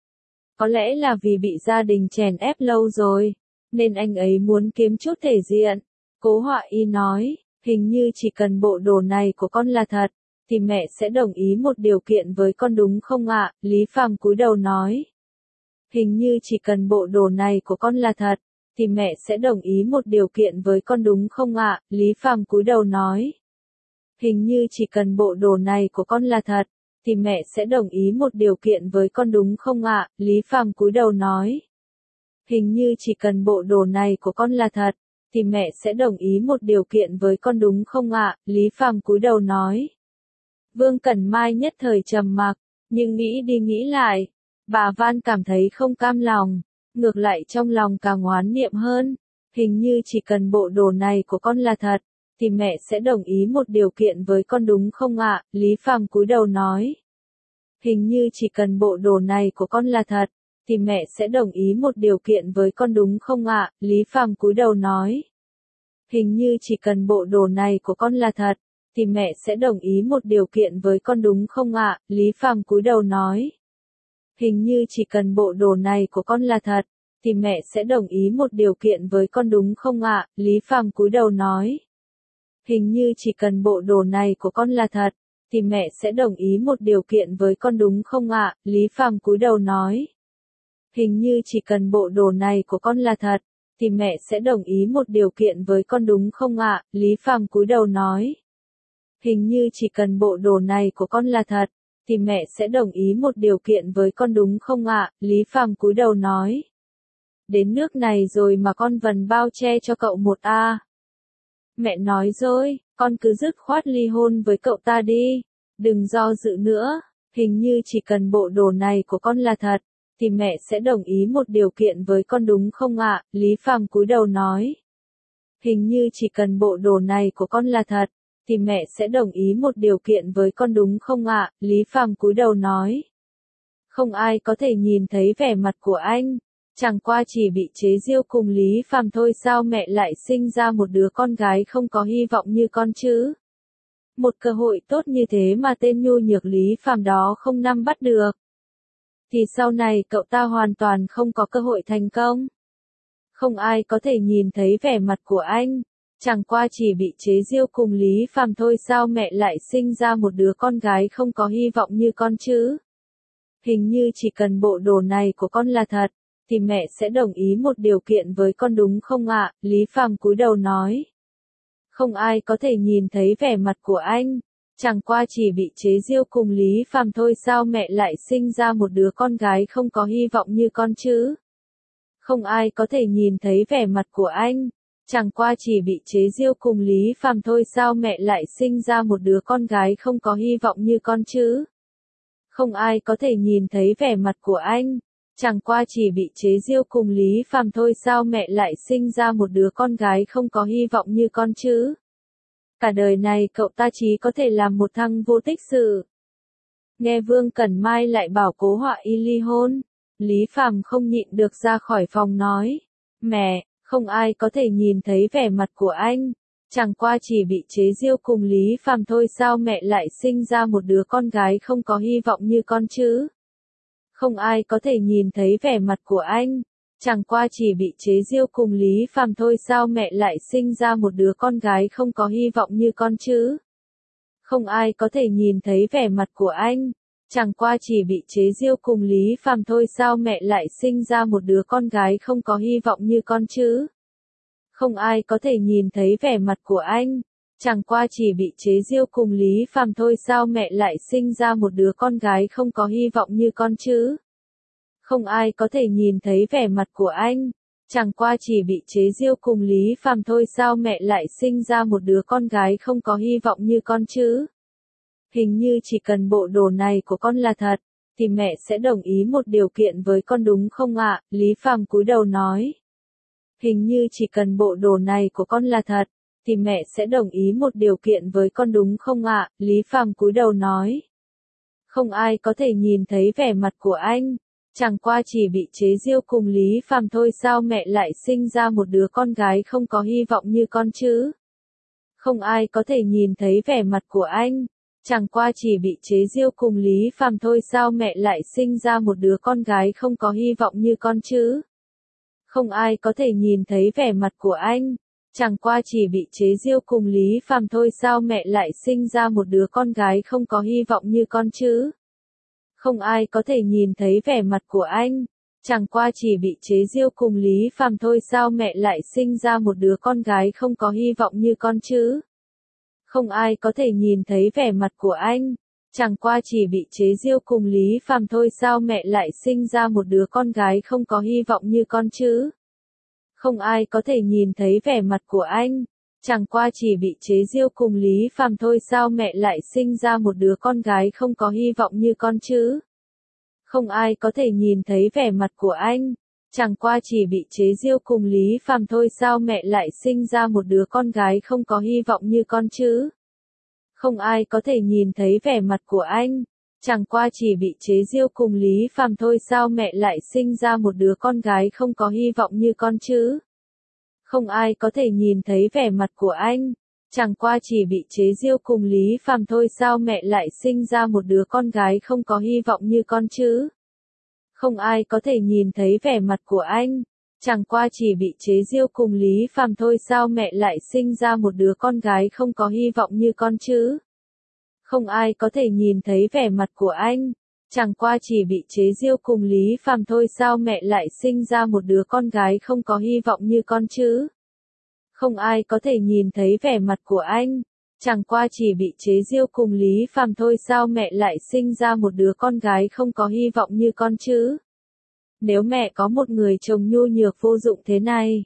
Có lẽ là vì bị gia đình chèn ép lâu rồi, nên anh ấy muốn kiếm chút thể diện. Cố Họa Y nói, hình như chỉ cần bộ đồ này của con là thật, thì mẹ sẽ đồng ý một điều kiện với con đúng không ạ? Lý Phàm cúi đầu nói, hình như chỉ cần bộ đồ này của con là thật, thì mẹ sẽ đồng ý một điều kiện với con đúng không ạ? Lý Phàm cúi đầu nói, hình như chỉ cần bộ đồ này của con là thật, thì mẹ sẽ đồng ý một điều kiện với con đúng không ạ? Lý Phàm cúi đầu nói, hình như chỉ cần bộ đồ này của con là thật, thì mẹ sẽ đồng ý một điều kiện với con đúng không ạ? Lý Phàm cúi đầu nói. Vương Cẩn Mai nhất thời trầm mặc, nhưng nghĩ đi nghĩ lại, bà Van cảm thấy không cam lòng, ngược lại trong lòng càng oán niệm hơn, hình như chỉ cần bộ đồ này của con là thật, thì mẹ sẽ đồng ý một điều kiện với con đúng không ạ? Lý Phàm cúi đầu nói, hình như chỉ cần bộ đồ này của con là thật, thì mẹ sẽ đồng ý một điều kiện với con đúng không ạ? Lý Phàm cúi đầu nói, hình như chỉ cần bộ đồ này của con là thật, thì mẹ sẽ đồng ý một điều kiện với con đúng không ạ? Lý Phàm cúi đầu nói, hình như chỉ cần bộ đồ này của con là thật, thì mẹ sẽ đồng ý một điều kiện với con đúng không ạ? Lý Phàm cúi đầu nói, hình như chỉ cần bộ đồ này của con là thật, thì mẹ sẽ đồng ý một điều kiện với con đúng không ạ? Lý Phàm cúi đầu nói, hình như chỉ cần bộ đồ này của con là thật, thì mẹ sẽ đồng ý một điều kiện với con đúng không ạ? Lý Phàm cúi đầu nói, hình như chỉ cần bộ đồ này của con là thật, thì mẹ sẽ đồng ý một điều kiện với con đúng không ạ? Lý Phàm cúi đầu nói, đến nước này rồi mà con vần bao che cho cậu một a. Mẹ nói rồi, con cứ dứt khoát ly hôn với cậu ta đi, đừng do dự nữa, hình như chỉ cần bộ đồ này của con là thật, thì mẹ sẽ đồng ý một điều kiện với con đúng không ạ? Lý Phàm cúi đầu nói, hình như chỉ cần bộ đồ này của con là thật, thì mẹ sẽ đồng ý một điều kiện với con đúng không ạ? Lý Phàm cúi đầu nói, không ai có thể nhìn thấy vẻ mặt của anh, chẳng qua chỉ bị chế giễu cùng Lý Phàm thôi sao mẹ lại sinh ra một đứa con gái không có hy vọng như con chứ? Một cơ hội tốt như thế mà tên nhu nhược Lý Phàm đó không nắm bắt được, thì sau này cậu ta hoàn toàn không có cơ hội thành công. Không ai có thể nhìn thấy vẻ mặt của anh, chẳng qua chỉ bị chế giễu cùng Lý Phàm thôi sao mẹ lại sinh ra một đứa con gái không có hy vọng như con chứ? Hình như chỉ cần bộ đồ này của con là thật, thì mẹ sẽ đồng ý một điều kiện với con đúng không ạ? Lý Phàm cúi đầu nói, không ai có thể nhìn thấy vẻ mặt của anh, chẳng qua chỉ bị chế giễu cùng Lý Phàm thôi sao mẹ lại sinh ra một đứa con gái không có hy vọng như con chứ? Không ai có thể nhìn thấy vẻ mặt của anh, chẳng qua chỉ bị chế giễu cùng Lý Phàm thôi sao mẹ lại sinh ra một đứa con gái không có hy vọng như con chứ? Không ai có thể nhìn thấy vẻ mặt của anh, chẳng qua chỉ bị chế giễu cùng Lý Phàm thôi sao mẹ lại sinh ra một đứa con gái không có hy vọng như con chứ? Cả đời này cậu ta chí có thể làm một thằng vô tích sự. Nghe Vương Cẩn Mai lại bảo Cố Họa Y ly hôn, Lý Phàm không nhịn được ra khỏi phòng nói, mẹ, không ai có thể nhìn thấy vẻ mặt của anh, chẳng qua chỉ bị chế giễu cùng Lý Phàm thôi sao mẹ lại sinh ra một đứa con gái không có hy vọng như con chứ? Không ai có thể nhìn thấy vẻ mặt của anh, chẳng qua chỉ bị chế giễu cùng Lý Phàm thôi sao mẹ lại sinh ra một đứa con gái không có hy vọng như con chứ? Không ai có thể nhìn thấy vẻ mặt của anh, chẳng qua chỉ bị chế giễu cùng Lý Phàm thôi sao mẹ lại sinh ra một đứa con gái không có hy vọng như con chứ? Không ai có thể nhìn thấy vẻ mặt của anh, Chẳng qua chỉ bị chế giễu cùng Lý Phàm thôi sao mẹ lại sinh ra một đứa con gái không có hy vọng như con chứ? Không ai có thể nhìn thấy vẻ mặt của anh. Chẳng qua chỉ bị chế giễu cùng Lý Phàm thôi sao mẹ lại sinh ra một đứa con gái không có hy vọng như con chứ? Hình như chỉ cần bộ đồ này của con là thật, thì mẹ sẽ đồng ý một điều kiện với con đúng không ạ? Lý Phàm cúi đầu nói. Hình như chỉ cần bộ đồ này của con là thật, thì mẹ sẽ đồng ý một điều kiện với con đúng không ạ? Lý Phàm cúi đầu nói. Không ai có thể nhìn thấy vẻ mặt của anh. Chẳng qua chỉ bị chế giễu cùng Lý Phàm thôi sao mẹ lại sinh ra một đứa con gái không có hy vọng như con chứ? Không ai có thể nhìn thấy vẻ mặt của anh. Chẳng qua chỉ bị chế giễu cùng Lý Phàm thôi sao mẹ lại sinh ra một đứa con gái không có hy vọng như con chứ? Không ai có thể nhìn thấy vẻ mặt của anh. Chẳng qua chỉ bị chế giễu cùng Lý Phàm thôi sao mẹ lại sinh ra một đứa con gái không có hy vọng như con chứ? Không ai có thể nhìn thấy vẻ mặt của anh. Chẳng qua chỉ bị chế giễu cùng Lý Phàm thôi sao mẹ lại sinh ra một đứa con gái không có hy vọng như con chứ? Không ai có thể nhìn thấy vẻ mặt của anh. Chẳng qua chỉ bị chế giễu cùng Lý Phàm thôi sao mẹ lại sinh ra một đứa con gái không có hy vọng như con chứ? Không ai có thể nhìn thấy vẻ mặt của anh. Chẳng qua chỉ bị chế giễu cùng Lý Phàm thôi sao mẹ lại sinh ra một đứa con gái không có hy vọng như con chứ? Không ai có thể nhìn thấy vẻ mặt của anh. Chẳng qua chỉ bị chế giễu cùng Lý Phàm thôi sao mẹ lại sinh ra một đứa con gái không có hy vọng như con chứ? Không ai có thể nhìn thấy vẻ mặt của anh. Chẳng qua chỉ bị chế giễu cùng Lý Phàm thôi sao mẹ lại sinh ra một đứa con gái không có hy vọng như con chứ? Không ai có thể nhìn thấy vẻ mặt của anh. Chẳng qua chỉ bị chế giễu cùng Lý Phàm thôi sao mẹ lại sinh ra một đứa con gái không có hy vọng như con chứ? Không ai có thể nhìn thấy vẻ mặt của anh. Chẳng qua chỉ bị chế giễu cùng Lý Phàm thôi sao mẹ lại sinh ra một đứa con gái không có hy vọng như con chứ? Không ai có thể nhìn thấy vẻ mặt của anh. Chẳng qua chỉ bị chế giễu cùng Lý Phàm thôi sao mẹ lại sinh ra một đứa con gái không có hy vọng như con chứ? Không ai có thể nhìn thấy vẻ mặt của anh. Chẳng qua chỉ bị chế giễu cùng Lý Phàm thôi sao mẹ lại sinh ra một đứa con gái không có hy vọng như con chứ? Nếu mẹ có một người chồng nhu nhược vô dụng thế này,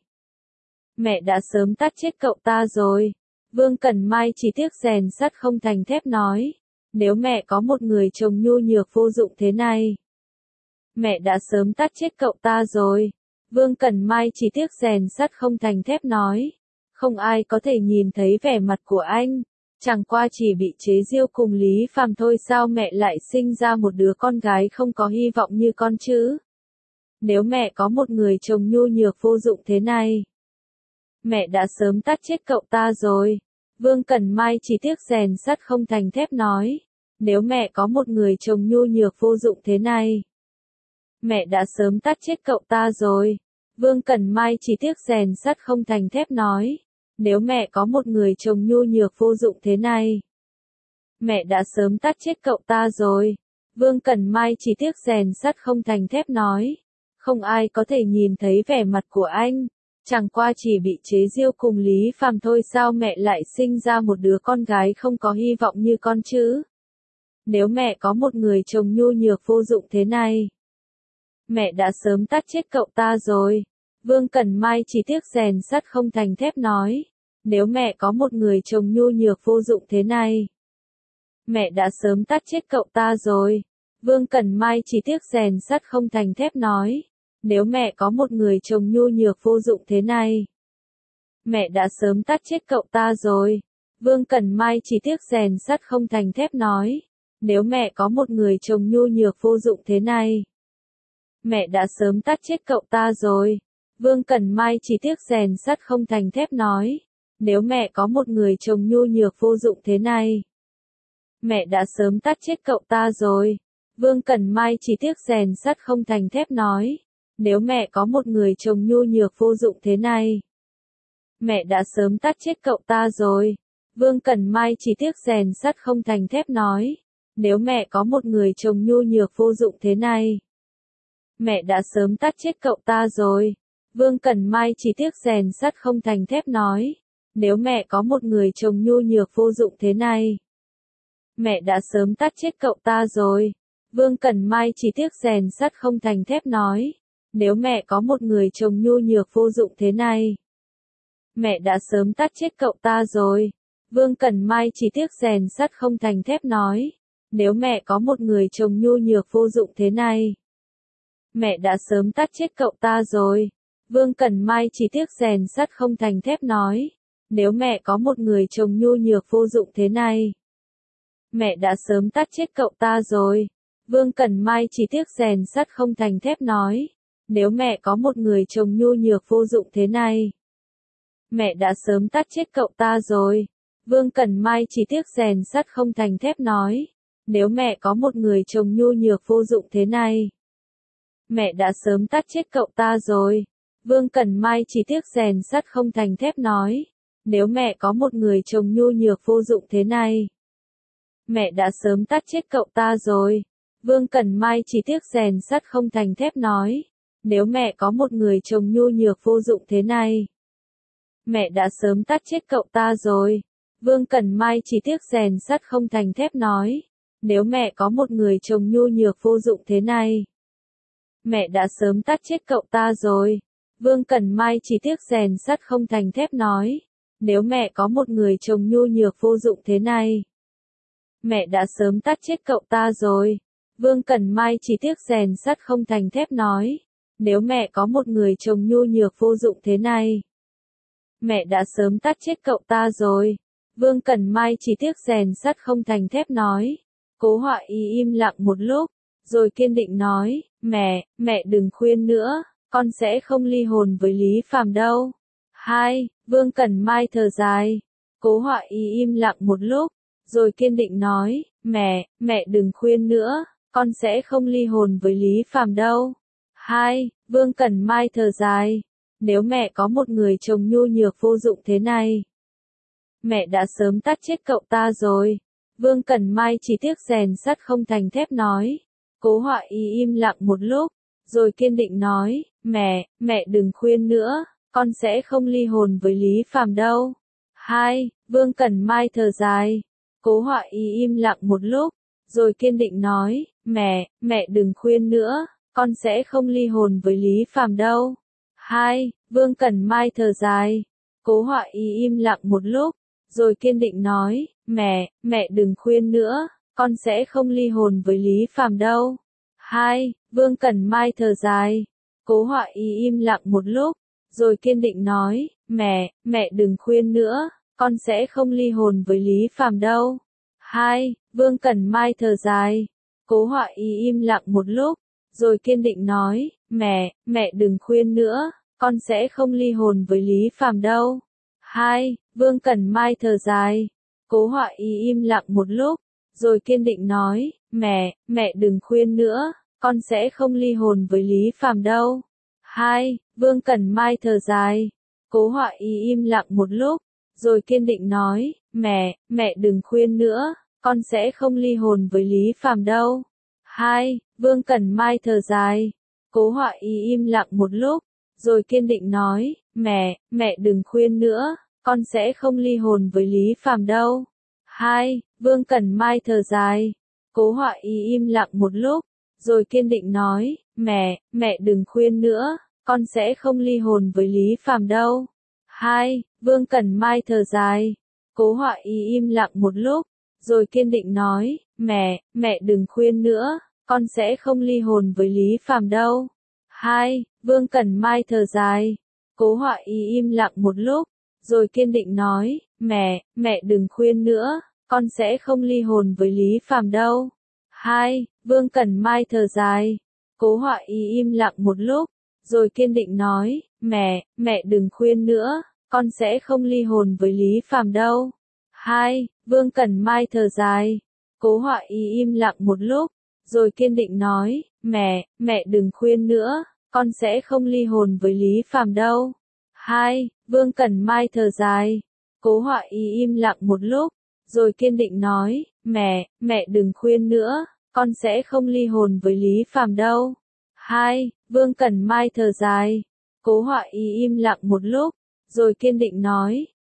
mẹ đã sớm tát chết cậu ta rồi. Vương Cẩn Mai chỉ tiếc rèn sắt không thành thép nói. Nếu mẹ có một người chồng nhu nhược vô dụng thế này, mẹ đã sớm tát chết cậu ta rồi. Vương Cẩn Mai chỉ tiếc rèn sắt không thành thép nói. Không ai có thể nhìn thấy vẻ mặt của anh. Chẳng qua chỉ bị chế giễu cùng Lý Phàm thôi sao mẹ lại sinh ra một đứa con gái không có hy vọng như con chứ? Nếu mẹ có một người chồng nhu nhược vô dụng thế này, mẹ đã sớm tát chết cậu ta rồi. Vương Cẩn Mai chỉ tiếc rèn sắt không thành thép nói. Nếu mẹ có một người chồng nhu nhược vô dụng thế này, mẹ đã sớm tát chết cậu ta rồi. Vương Cẩn Mai chỉ tiếc rèn sắt không thành thép nói. Nếu mẹ có một người chồng nhu nhược vô dụng thế này, mẹ đã sớm tát chết cậu ta rồi. Vương Cẩn Mai chỉ tiếc rèn sắt không thành thép nói. Không ai có thể nhìn thấy vẻ mặt của anh. Chẳng qua chỉ bị chế giễu cùng Lý Phàm thôi sao mẹ lại sinh ra một đứa con gái không có hy vọng như con chứ? Nếu mẹ có một người chồng nhu nhược vô dụng thế này, mẹ đã sớm tát chết cậu ta rồi. Vương Cẩn Mai chỉ tiếc rèn sắt không thành thép nói. Nếu mẹ có một người chồng nhu nhược vô dụng thế này, mẹ đã sớm tát chết cậu ta rồi. Vương Cẩn Mai chỉ tiếc rèn sắt không thành thép nói. Nếu mẹ có một người chồng nhu nhược vô dụng thế này, mẹ đã sớm tát chết cậu ta rồi. Vương Cẩn Mai chỉ tiếc rèn sắt không thành thép nói. Nếu mẹ có một người chồng nhu nhược vô dụng thế này, mẹ đã sớm tát chết cậu ta rồi. Vương Cẩn Mai chỉ tiếc rèn sắt không thành thép nói. Nếu mẹ có một người chồng nhu nhược vô dụng thế này, mẹ đã sớm tát chết cậu ta rồi. Vương Cẩn Mai chỉ tiếc rèn sắt không thành thép nói. Nếu mẹ có một người chồng nhu nhược vô dụng thế này, mẹ đã sớm tát chết cậu ta rồi. Vương Cẩn Mai chỉ tiếc rèn sắt không thành thép nói. Nếu mẹ có một người chồng nhu nhược vô dụng thế này, mẹ đã sớm tát chết cậu ta rồi. Vương Cẩn Mai chỉ tiếc rèn sắt không thành thép nói. Nếu mẹ có một người chồng nhu nhược vô dụng thế này, mẹ đã sớm tát chết cậu ta rồi. Vương Cẩn Mai chỉ tiếc rèn sắt không thành thép nói. Nếu mẹ có một người chồng nhu nhược vô dụng thế này, mẹ đã sớm tát chết cậu ta rồi. Vương Cẩn Mai chỉ tiếc rèn sắt không thành thép nói. Nếu mẹ có một người chồng nhu nhược vô dụng thế này, mẹ đã sớm tát chết cậu ta rồi. Vương Cẩn Mai chỉ tiếc rèn sắt không thành thép nói. Nếu mẹ có một người chồng nhu nhược vô dụng thế này, mẹ đã sớm tát chết cậu ta rồi. Vương Cẩn Mai chỉ tiếc rèn sắt không thành thép nói. Nếu mẹ có một người chồng nhu nhược vô dụng thế này, mẹ đã sớm tát chết cậu ta rồi. Vương Cẩn Mai chỉ tiếc rèn sắt không thành thép nói. Nếu mẹ có một người chồng nhu nhược vô dụng thế này, mẹ đã sớm tát chết cậu ta rồi. Vương Cẩn Mai chỉ tiếc rèn sắt không thành thép nói. Nếu mẹ có một người chồng nhu nhược vô dụng thế này, mẹ đã sớm tát chết cậu ta rồi. Vương Cẩn Mai chỉ tiếc rèn sắt không thành thép nói. Nếu mẹ có một người chồng nhu nhược vô dụng thế này, mẹ đã sớm tát chết cậu ta rồi. Vương Cẩn Mai chỉ tiếc rèn sắt không thành thép nói. Nếu mẹ có một người chồng nhu nhược vô dụng thế này, mẹ đã sớm tát chết cậu ta rồi. Vương Cẩn Mai chỉ tiếc rèn sắt không thành thép nói. Nếu mẹ có một người chồng nhu nhược vô dụng thế này, mẹ đã sớm tát chết cậu ta rồi. Vương Cẩn Mai chỉ tiếc rèn sắt không thành thép nói. Nếu mẹ có một người chồng nhu nhược vô dụng thế này, mẹ đã sớm tát chết cậu ta rồi. Vương Cẩn Mai chỉ tiếc rèn sắt không thành thép nói. Cố Họa Y im lặng một lúc, rồi kiên định nói, mẹ, mẹ đừng khuyên nữa, con sẽ không ly hôn với Lý Phàm đâu. Hai, Vương Cẩn Mai thở dài. Cố Họa Y im lặng một lúc, rồi kiên định nói, mẹ, mẹ đừng khuyên nữa, con sẽ không ly hôn với Lý Phàm đâu. Hai, Vương Cẩn Mai thở dài. Nếu mẹ có một người chồng nhu nhược vô dụng thế này, mẹ đã sớm tát chết cậu ta rồi. Vương Cẩn Mai chỉ tiếc rèn sắt không thành thép nói. Cố Họa Y im lặng một lúc, rồi kiên định nói, mẹ, mẹ đừng khuyên nữa, con sẽ không ly hôn với Lý Phàm đâu. Hai, Vương Cẩn Mai thở dài. Cố Họa Y im lặng một lúc, rồi kiên định nói, mẹ, mẹ đừng khuyên nữa, con sẽ không ly hôn với Lý Phàm đâu. Hai, Vương Cẩn Mai thở dài. Cố Họa Y im lặng một lúc, rồi kiên định nói, mẹ, mẹ đừng khuyên nữa, con sẽ không ly hôn với Lý Phàm đâu. Hai, Vương Cẩn Mai thở dài. Cố Họa Y im lặng một lúc, rồi kiên định nói, mẹ, mẹ đừng khuyên nữa, con sẽ không ly hôn với Lý Phàm đâu. Hai, Vương Cẩn Mai thở dài. Cố Họa Y im lặng một lúc, rồi kiên định nói, mẹ, mẹ đừng khuyên nữa, con sẽ không ly hôn với Lý Phàm đâu. Hai, Vương Cẩn Mai thở dài. Cố Họa Y im lặng một lúc, rồi kiên định nói, mẹ, mẹ đừng khuyên nữa, con sẽ không ly hôn với Lý Phàm đâu. Hai, Vương Cẩn Mai thở dài. Cố Họa Y im lặng một lúc, rồi kiên định nói, mẹ, mẹ đừng khuyên nữa, con sẽ không ly hôn với Lý Phàm đâu. Hai, Vương Cẩn Mai thở dài. Cố Họa Y im lặng một lúc, rồi kiên định nói, mẹ, mẹ đừng khuyên nữa, con sẽ không ly hôn với Lý Phàm đâu. Hai, Vương Cẩn Mai thở dài. Cố Họa Y im lặng một lúc, rồi kiên định nói, mẹ, mẹ đừng khuyên nữa, con sẽ không ly hôn với Lý Phàm đâu. Hai, Vương Cẩn Mai thở dài. Cố Họa Y im lặng một lúc, rồi kiên định nói, mẹ, mẹ đừng khuyên nữa, con sẽ không ly hôn với Lý Phàm đâu. Hai, Vương Cẩn Mai thở dài. Cố Họa Y im lặng một lúc, rồi kiên định nói, mẹ, mẹ đừng khuyên nữa, con sẽ không ly hôn với Lý Phàm đâu. Hai, Vương Cẩn Mai thở dài. Cố Họa Y im lặng một lúc, rồi kiên định nói, mẹ, mẹ đừng khuyên nữa, con sẽ không ly hôn với Lý Phàm đâu. Hai, Vương Cẩn Mai thở dài. Cố Họa Y im lặng một lúc, rồi kiên định nói, mẹ, mẹ đừng khuyên nữa, con sẽ không ly hôn với Lý Phàm đâu. Hai, Vương Cẩn Mai thở dài. Cố Họa Y im lặng một lúc, rồi kiên định nói, mẹ, mẹ đừng khuyên nữa, con sẽ không ly hôn với Lý Phàm đâu. Hai, Vương Cẩn Mai thở dài. Cố Họa Y im lặng một lúc, rồi kiên định nói,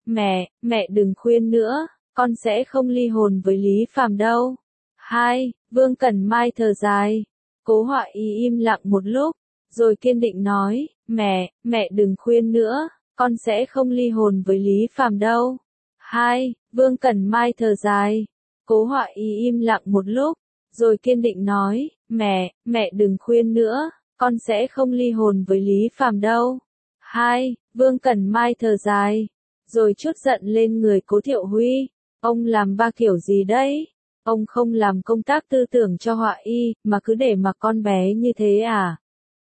mẹ, mẹ đừng khuyên nữa, con sẽ không ly hôn với Lý Phàm đâu. hai. Vương Cẩn Mai thở dài. Cố Họa Y im lặng một lúc, rồi kiên định nói, mẹ, mẹ đừng khuyên nữa, con sẽ không ly hôn với Lý Phàm đâu. hai. Vương Cẩn Mai thở dài. Cố Họa Y im lặng một lúc, rồi kiên định nói, mẹ, mẹ đừng khuyên nữa, con sẽ không ly hôn với Lý Phàm đâu. hai. Vương Cẩn Mai thở dài, rồi trút giận lên người Cố Thiệu Huy. Ông làm ba kiểu gì đấy? Ông không làm công tác tư tưởng cho Họa Y, mà cứ để mặc con bé như thế à?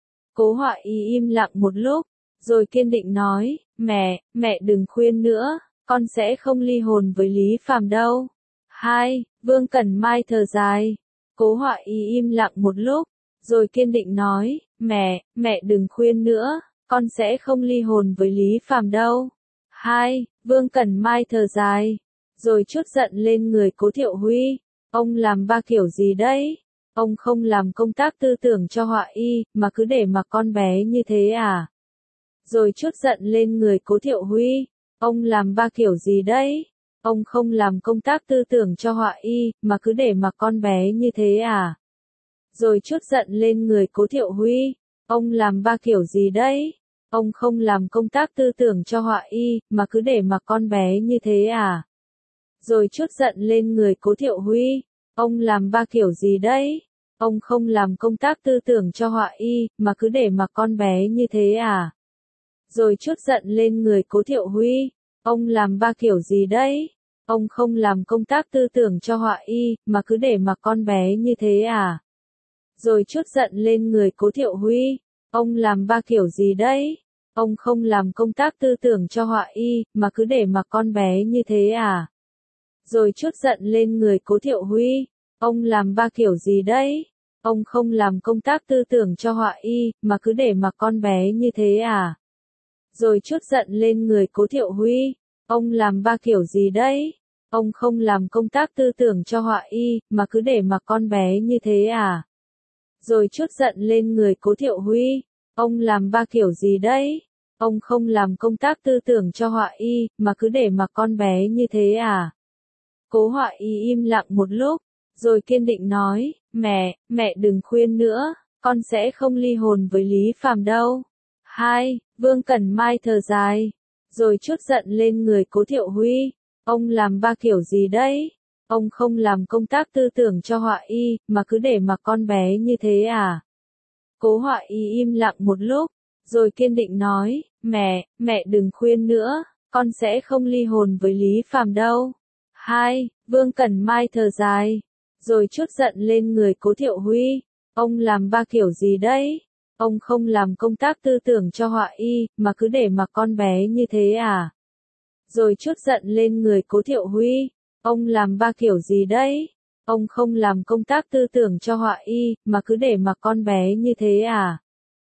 Cố Họa Y im lặng một lúc, rồi kiên định nói, mẹ, mẹ đừng khuyên nữa, con sẽ không ly hôn với Lý Phàm đâu. hai. Vương Cẩn Mai thở dài. Cố Họa Y im lặng một lúc, rồi kiên định nói, mẹ, mẹ đừng khuyên nữa, con sẽ không ly hôn với Lý Phàm đâu. hai. Vương Cẩn Mai thở dài, rồi trút giận lên người Cố Thiệu Huy. Ông làm ba kiểu gì đấy? Ông không làm công tác tư tưởng cho Họa Y, mà cứ để mặc con bé như thế à? Rồi trút giận lên người Cố Thiệu Huy. Ông làm ba kiểu gì đấy? Ông không làm công tác tư tưởng cho Họa Y, mà cứ để mặc con bé như thế à? Rồi trút giận lên người Cố Thiệu Huy. Ông làm ba kiểu gì đấy? Ông không làm công tác tư tưởng cho Họa Y, mà cứ để mặc con bé như thế à? Rồi trút giận lên người Cố Thiệu Huy. Ông làm ba kiểu gì đấy? Ông không làm công tác tư tưởng cho Họa Y, mà cứ để mặc con bé như thế à? Rồi trút giận lên người Cố Thiệu Huy. Ông làm ba kiểu gì đấy? Ông không làm công tác tư tưởng cho Họa Y, mà cứ để mặc con bé như thế à? Rồi trút giận lên người Cố Thiệu Huy. Ông làm ba kiểu gì đấy? Ông không làm công tác tư tưởng cho Họa Y, mà cứ để mặc con bé như thế à? Rồi trút giận lên người Cố Thiệu Huy. Ông làm ba kiểu gì đấy? Ông không làm công tác tư tưởng cho Họa Y, mà cứ để mặc con bé như thế à? Rồi trút giận lên người Cố Thiệu Huy. Ông làm ba kiểu gì đấy? Ông không làm công tác tư tưởng cho Họa Y, mà cứ để mặc con bé như thế à? Rồi trút giận lên người Cố Thiệu Huy. Ông làm ba kiểu gì đấy? Ông không làm công tác tư tưởng cho Họa Y, mà cứ để mặc con bé như thế à? Cố Họa Y im lặng một lúc, rồi kiên định nói, mẹ, mẹ đừng khuyên nữa, con sẽ không ly hôn với Lý Phàm đâu. hai. Vương Cẩn Mai thở dài, rồi trút giận lên người Cố Thiệu Huy. Ông làm ba kiểu gì đấy? Ông không làm công tác tư tưởng cho Họa Y, mà cứ để mặc con bé như thế à? Cố Họa Y im lặng một lúc, rồi kiên định nói, mẹ, mẹ đừng khuyên nữa, con sẽ không ly hôn với Lý Phàm đâu. hai. Vương Cẩn Mai thở dài, rồi trút giận lên người Cố Thiệu Huy. Ông làm ba kiểu gì đấy? Ông không làm công tác tư tưởng cho Họa Y, mà cứ để mặc con bé như thế à? Rồi trút giận lên người Cố Thiệu Huy. Ông làm ba kiểu gì đấy? Ông không làm công tác tư tưởng cho Họa Y, mà cứ để mặc con bé như thế à?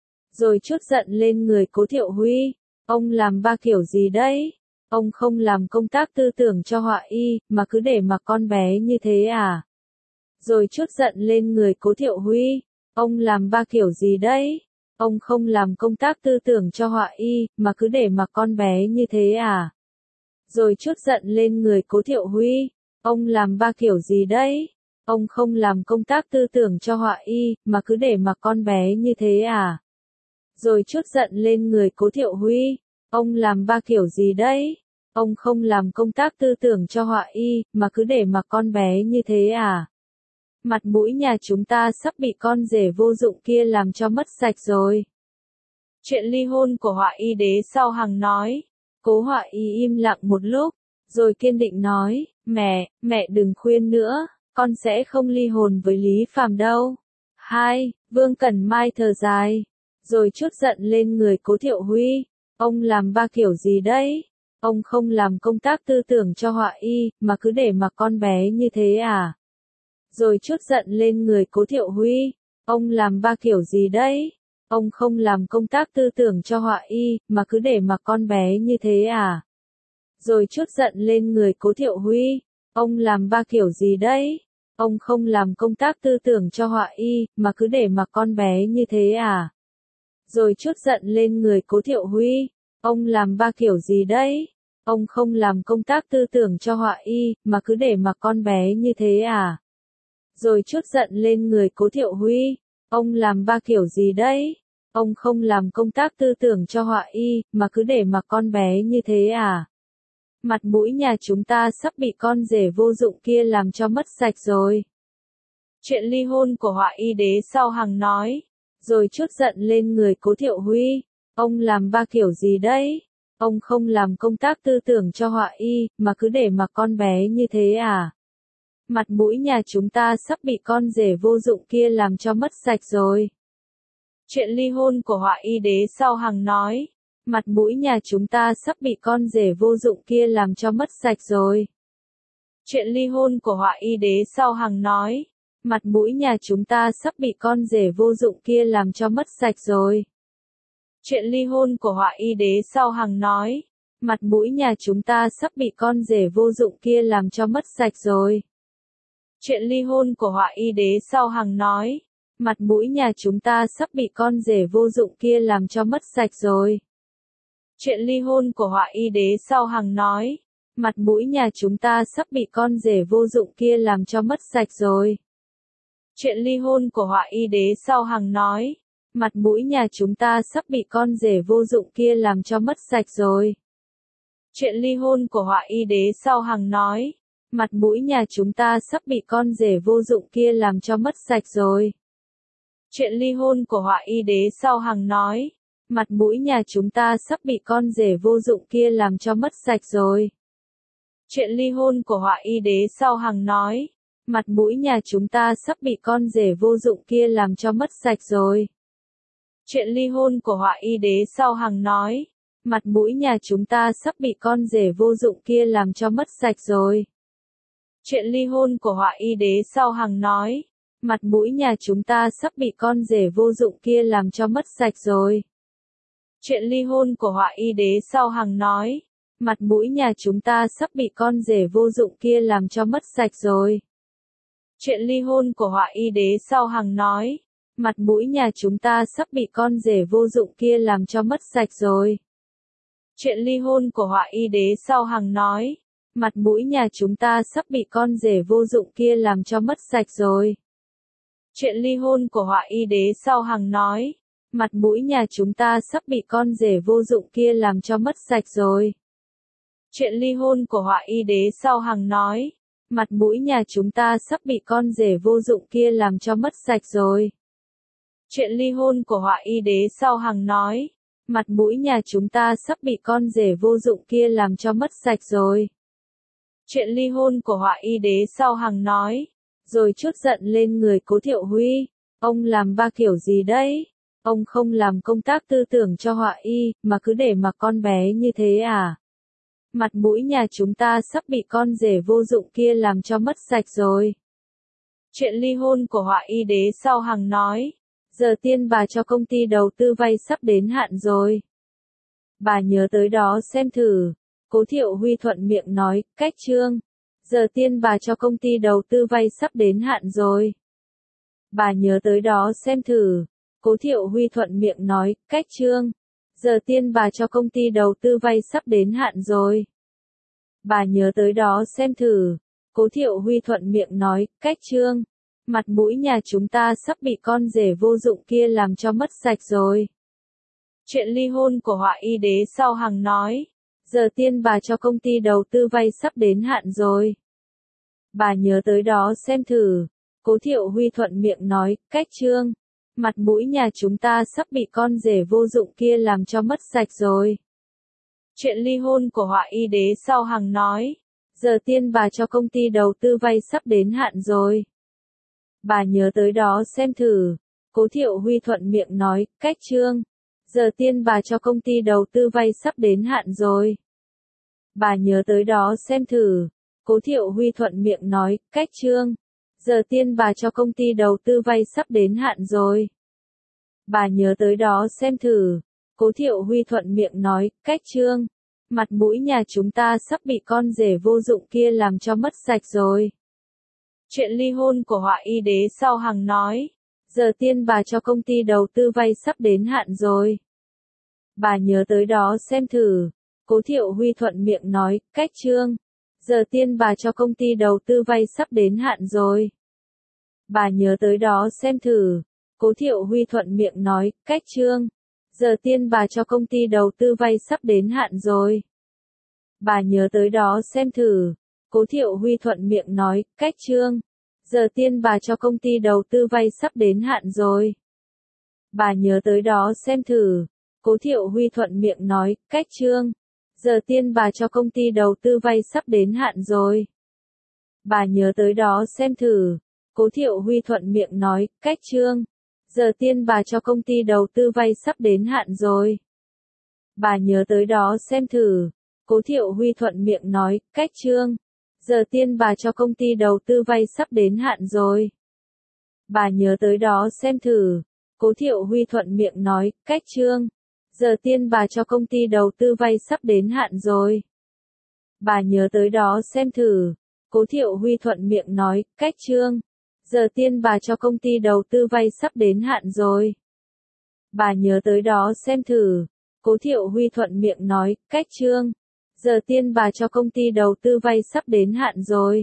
Rồi trút giận lên người Cố Thiệu Huy. Ông làm ba kiểu gì đấy? Ông không làm công tác tư tưởng cho Họa Y, mà cứ để mặc con bé như thế à? Rồi trút giận lên người Cố Thiệu Huy. Ông làm ba kiểu gì đấy? Ông không làm công tác tư tưởng cho Họa Y, mà cứ để mặc con bé như thế à? Rồi trút giận lên người Cố Thiệu Huy. Ông làm ba kiểu gì đấy? Ông không làm công tác tư tưởng cho Họa Y, mà cứ để mặc con bé như thế à? Rồi trút giận lên người Cố Thiệu Huy. Ông làm ba kiểu gì đấy? Ông không làm công tác tư tưởng cho Họa Y, mà cứ để mặc con bé như thế à? Mặt mũi nhà chúng ta sắp bị con rể vô dụng kia làm cho mất sạch rồi. Chuyện ly hôn của Họa Y đế sau Hằng nói. Cố Họa Y im lặng một lúc, rồi kiên định nói, mẹ, mẹ đừng khuyên nữa, con sẽ không ly hôn với Lý Phàm đâu. hai. Vương Cẩn Mai thở dài, rồi trút giận lên người Cố Thiệu Huy. Ông làm ba kiểu gì đấy? Ông không làm công tác tư tưởng cho Họa Y, mà cứ để mặc con bé như thế à? Rồi trút giận lên người Cố Thiệu Huy. Ông làm ba kiểu gì đấy? Ông không làm công tác tư tưởng cho Họa Y, mà cứ để mặc con bé như thế à? Rồi trút giận lên người Cố Thiệu Huy. Ông làm ba kiểu gì đấy? Ông không làm công tác tư tưởng cho Họa Y, mà cứ để mặc con bé như thế à? Rồi trút giận lên người Cố Thiệu Huy. Ông làm ba kiểu gì đấy? Ông không làm công tác tư tưởng cho Họa Y, mà cứ để mặc con bé như thế à? Rồi trút giận lên người Cố Thiệu Huy. Ông làm ba kiểu gì đấy? Ông không làm công tác tư tưởng cho Họa Y, mà cứ để mặc con bé như thế à? Mặt mũi nhà chúng ta sắp bị con rể vô dụng kia làm cho mất sạch rồi. Chuyện ly hôn của Họa Y đế sau Hằng nói. Rồi trút giận lên người Cố Thiệu Huy. Ông làm ba kiểu gì đấy? Ông không làm công tác tư tưởng cho Họa Y, mà cứ để mặc con bé như thế à? Mặt mũi nhà chúng ta sắp bị con rể vô dụng kia làm cho mất sạch rồi. Chuyện ly hôn của Họa Y đế sau Hằng nói. Mặt mũi nhà chúng ta sắp bị con rể vô dụng kia làm cho mất sạch rồi. Chuyện ly hôn của Họa Y đế sau Hằng nói. Mặt mũi nhà chúng ta sắp bị con rể vô dụng kia làm cho mất sạch rồi. Chuyện ly hôn của Họa Y đế sau Hằng nói. Mặt mũi nhà chúng ta sắp bị con rể vô dụng kia làm cho mất sạch rồi. Chuyện ly hôn của Họa Y đế sau Hằng nói. Mặt mũi nhà chúng ta sắp bị con rể vô dụng kia làm cho mất sạch rồi. Chuyện ly hôn của Họa Y đế sau Hằng nói. Mặt mũi nhà chúng ta sắp bị con rể vô dụng kia làm cho mất sạch rồi. Chuyện ly hôn của Họa Y đế sau Hằng nói. Mặt mũi nhà chúng ta sắp bị con rể vô dụng kia làm cho mất sạch rồi. Chuyện ly hôn của Họa Y đế sau Hằng nói. Mặt mũi nhà chúng ta sắp bị con rể vô dụng kia làm cho mất sạch rồi. Chuyện ly hôn của Họa Y đế sau Hằng nói. Mặt mũi nhà chúng ta sắp bị con rể vô dụng kia làm cho mất sạch rồi. Chuyện ly hôn của Họa Y đế sau Hằng nói. Mặt mũi nhà chúng ta sắp bị con rể vô dụng kia làm cho mất sạch rồi. Chuyện ly hôn của Họa Y đế sau Hằng nói. Mặt mũi nhà chúng ta sắp bị con rể vô dụng kia làm cho mất sạch rồi. Chuyện ly hôn của Họa Y đế sau Hằng nói. Mặt mũi nhà chúng ta sắp bị con rể vô dụng kia làm cho mất sạch rồi. Chuyện ly hôn của Họa Y đế sau Hằng nói. Mặt mũi nhà chúng ta sắp bị con rể vô dụng kia làm cho mất sạch rồi. Chuyện ly hôn của Họa Y đế sau Hằng nói. Mặt mũi nhà chúng ta sắp bị con rể vô dụng kia làm cho mất sạch rồi. Chuyện ly hôn của Họa Y đế sau Hằng nói. Mặt mũi nhà chúng ta sắp bị con rể vô dụng kia làm cho mất sạch rồi. Chuyện ly hôn của Họa Y đế sau Hằng nói. Mặt mũi nhà chúng ta sắp bị con rể vô dụng kia làm cho mất sạch rồi. Chuyện ly hôn của Họa Y đế sau Hằng nói. Mặt mũi nhà chúng ta sắp bị con rể vô dụng kia làm cho mất sạch rồi. Chuyện ly hôn của Họa Y đế sau Hằng nói. Mặt mũi nhà chúng ta sắp bị con rể vô dụng kia làm cho mất sạch rồi. Chuyện ly hôn của Họa Y đế sau Hằng nói. Rồi trút giận lên người Cố Thiệu Huy. Ông làm ba kiểu gì đấy? Ông không làm công tác tư tưởng cho Họa Y, mà cứ để mặc con bé như thế à? Mặt mũi nhà chúng ta sắp bị con rể vô dụng kia làm cho mất sạch rồi. Chuyện ly hôn của Họa Y đế sau Hằng nói. Giờ tiền bà cho công ty đầu tư vay sắp đến hạn rồi. Bà nhớ tới đó xem thử. Cố Thiệu Huy thuận miệng nói, cách chương. Giờ tiền bà cho công ty đầu tư vay sắp đến hạn rồi. Bà nhớ tới đó xem thử. Cố Thiệu Huy thuận miệng nói, cách chương. Giờ tiền bà cho công ty đầu tư vay sắp đến hạn rồi. Bà nhớ tới đó xem thử. Cố Thiệu Huy thuận miệng nói, cách chương. Mặt mũi nhà chúng ta sắp bị con rể vô dụng kia làm cho mất sạch rồi. Chuyện ly hôn của Họa Y đế sau Hằng nói. Giờ tiền bà cho công ty đầu tư vay sắp đến hạn rồi. Bà nhớ tới đó xem thử. Cố Thiệu Huy thuận miệng nói, cách chương. Mặt mũi nhà chúng ta sắp bị con rể vô dụng kia làm cho mất sạch rồi. Chuyện ly hôn của Họa Y đế sau Hằng nói. Giờ tiền bà cho công ty đầu tư vay sắp đến hạn rồi. Bà nhớ tới đó xem thử. Cố Thiệu Huy thuận miệng nói, cách chương. Giờ tiền bà cho công ty đầu tư vay sắp đến hạn rồi. Bà nhớ tới đó xem thử. Cố Thiệu Huy thuận miệng nói, cách chương. Giờ tiền bà cho công ty đầu tư vay sắp đến hạn rồi. Bà nhớ tới đó xem thử. Cố Thiệu Huy thuận miệng nói, cách chương. Mặt mũi nhà chúng ta sắp bị con rể vô dụng kia làm cho mất sạch rồi. Chuyện ly hôn của Họa Y đế sau Hằng nói. Giờ tiền bà cho công ty đầu tư vay sắp đến hạn rồi. Bà nhớ tới đó xem thử. Cố Thiệu Huy thuận miệng nói, cách Trương. Giờ tiền bà cho công ty đầu tư vay sắp đến hạn rồi. Bà nhớ tới đó xem thử. Cố Thiệu Huy thuận miệng nói, cách Trương. Giờ tiền bà cho công ty đầu tư vay sắp đến hạn rồi. Bà nhớ tới đó xem thử. Cố Thiệu Huy thuận miệng nói, cách Trương. Giờ tiền bà cho công ty đầu tư vay sắp đến hạn rồi. Bà nhớ tới đó xem thử. Cố Thiệu Huy thuận miệng nói, cách Trương. Giờ tiền bà cho công ty đầu tư vay sắp đến hạn rồi. Bà nhớ tới đó xem thử. Cố Thiệu Huy thuận miệng nói, cách Trương. Giờ tiền bà cho công ty đầu tư vay sắp đến hạn rồi. Bà nhớ tới đó xem thử. Cố Thiệu Huy thuận miệng nói, cách Trương. Giờ tiền bà cho công ty đầu tư vay sắp đến hạn rồi. Bà nhớ tới đó xem thử. Cố Thiệu Huy thuận miệng nói, cách Trương. Giờ tiền bà cho công ty đầu tư vay sắp đến hạn rồi. Bà nhớ tới đó xem thử. Cố Thiệu Huy thuận miệng nói, cách Trương. Giờ tiền bà cho công ty đầu tư vay sắp đến hạn rồi. Bà nhớ tới đó xem thử. Cố Thiệu Huy thuận miệng nói, cách Trương. Giờ tiền bà cho công ty đầu tư vay sắp đến hạn rồi.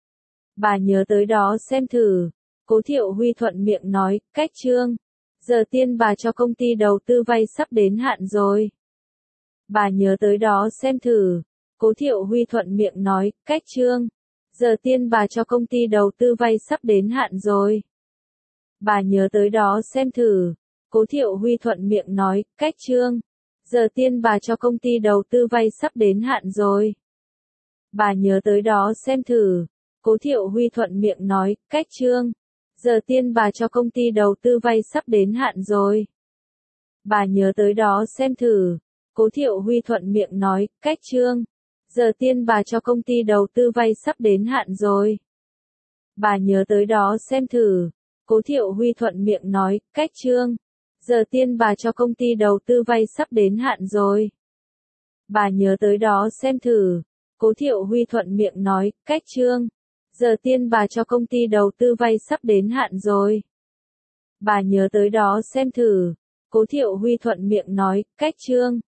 Bà nhớ tới đó xem thử. Cố Thiệu Huy thuận miệng nói, cách Trương. Giờ tiền bà cho công ty đầu tư vay sắp đến hạn rồi. Bà nhớ tới đó xem thử. Cố Thiệu Huy thuận miệng nói, cách Trương. Giờ tiền bà cho công ty đầu tư vay sắp đến hạn rồi. Bà nhớ tới đó xem thử. Cố Thiệu Huy thuận miệng nói, cách Trương. Giờ tiền bà cho công ty đầu tư vay sắp đến hạn rồi. Bà nhớ tới đó xem thử. Cố Thiệu Huy thuận miệng nói, cách Trương. Giờ tiền bà cho công ty đầu tư vay sắp đến hạn rồi. Bà nhớ tới đó xem thử. Cố Thiệu Huy thuận miệng nói, cách Trương. Giờ tiền bà cho công ty đầu tư vay sắp đến hạn rồi. Bà nhớ tới đó xem thử. Cố Thiệu Huy thuận miệng nói, cách Trương. Giờ tiền bà cho công ty đầu tư vay sắp đến hạn rồi. Bà nhớ tới đó xem thử. Cố Thiệu Huy thuận miệng nói, cách Trương. Giờ tiền bà cho công ty đầu tư vay sắp đến hạn rồi. Bà nhớ tới đó xem thử. Cố Thiệu Huy thuận miệng nói, cách Trương.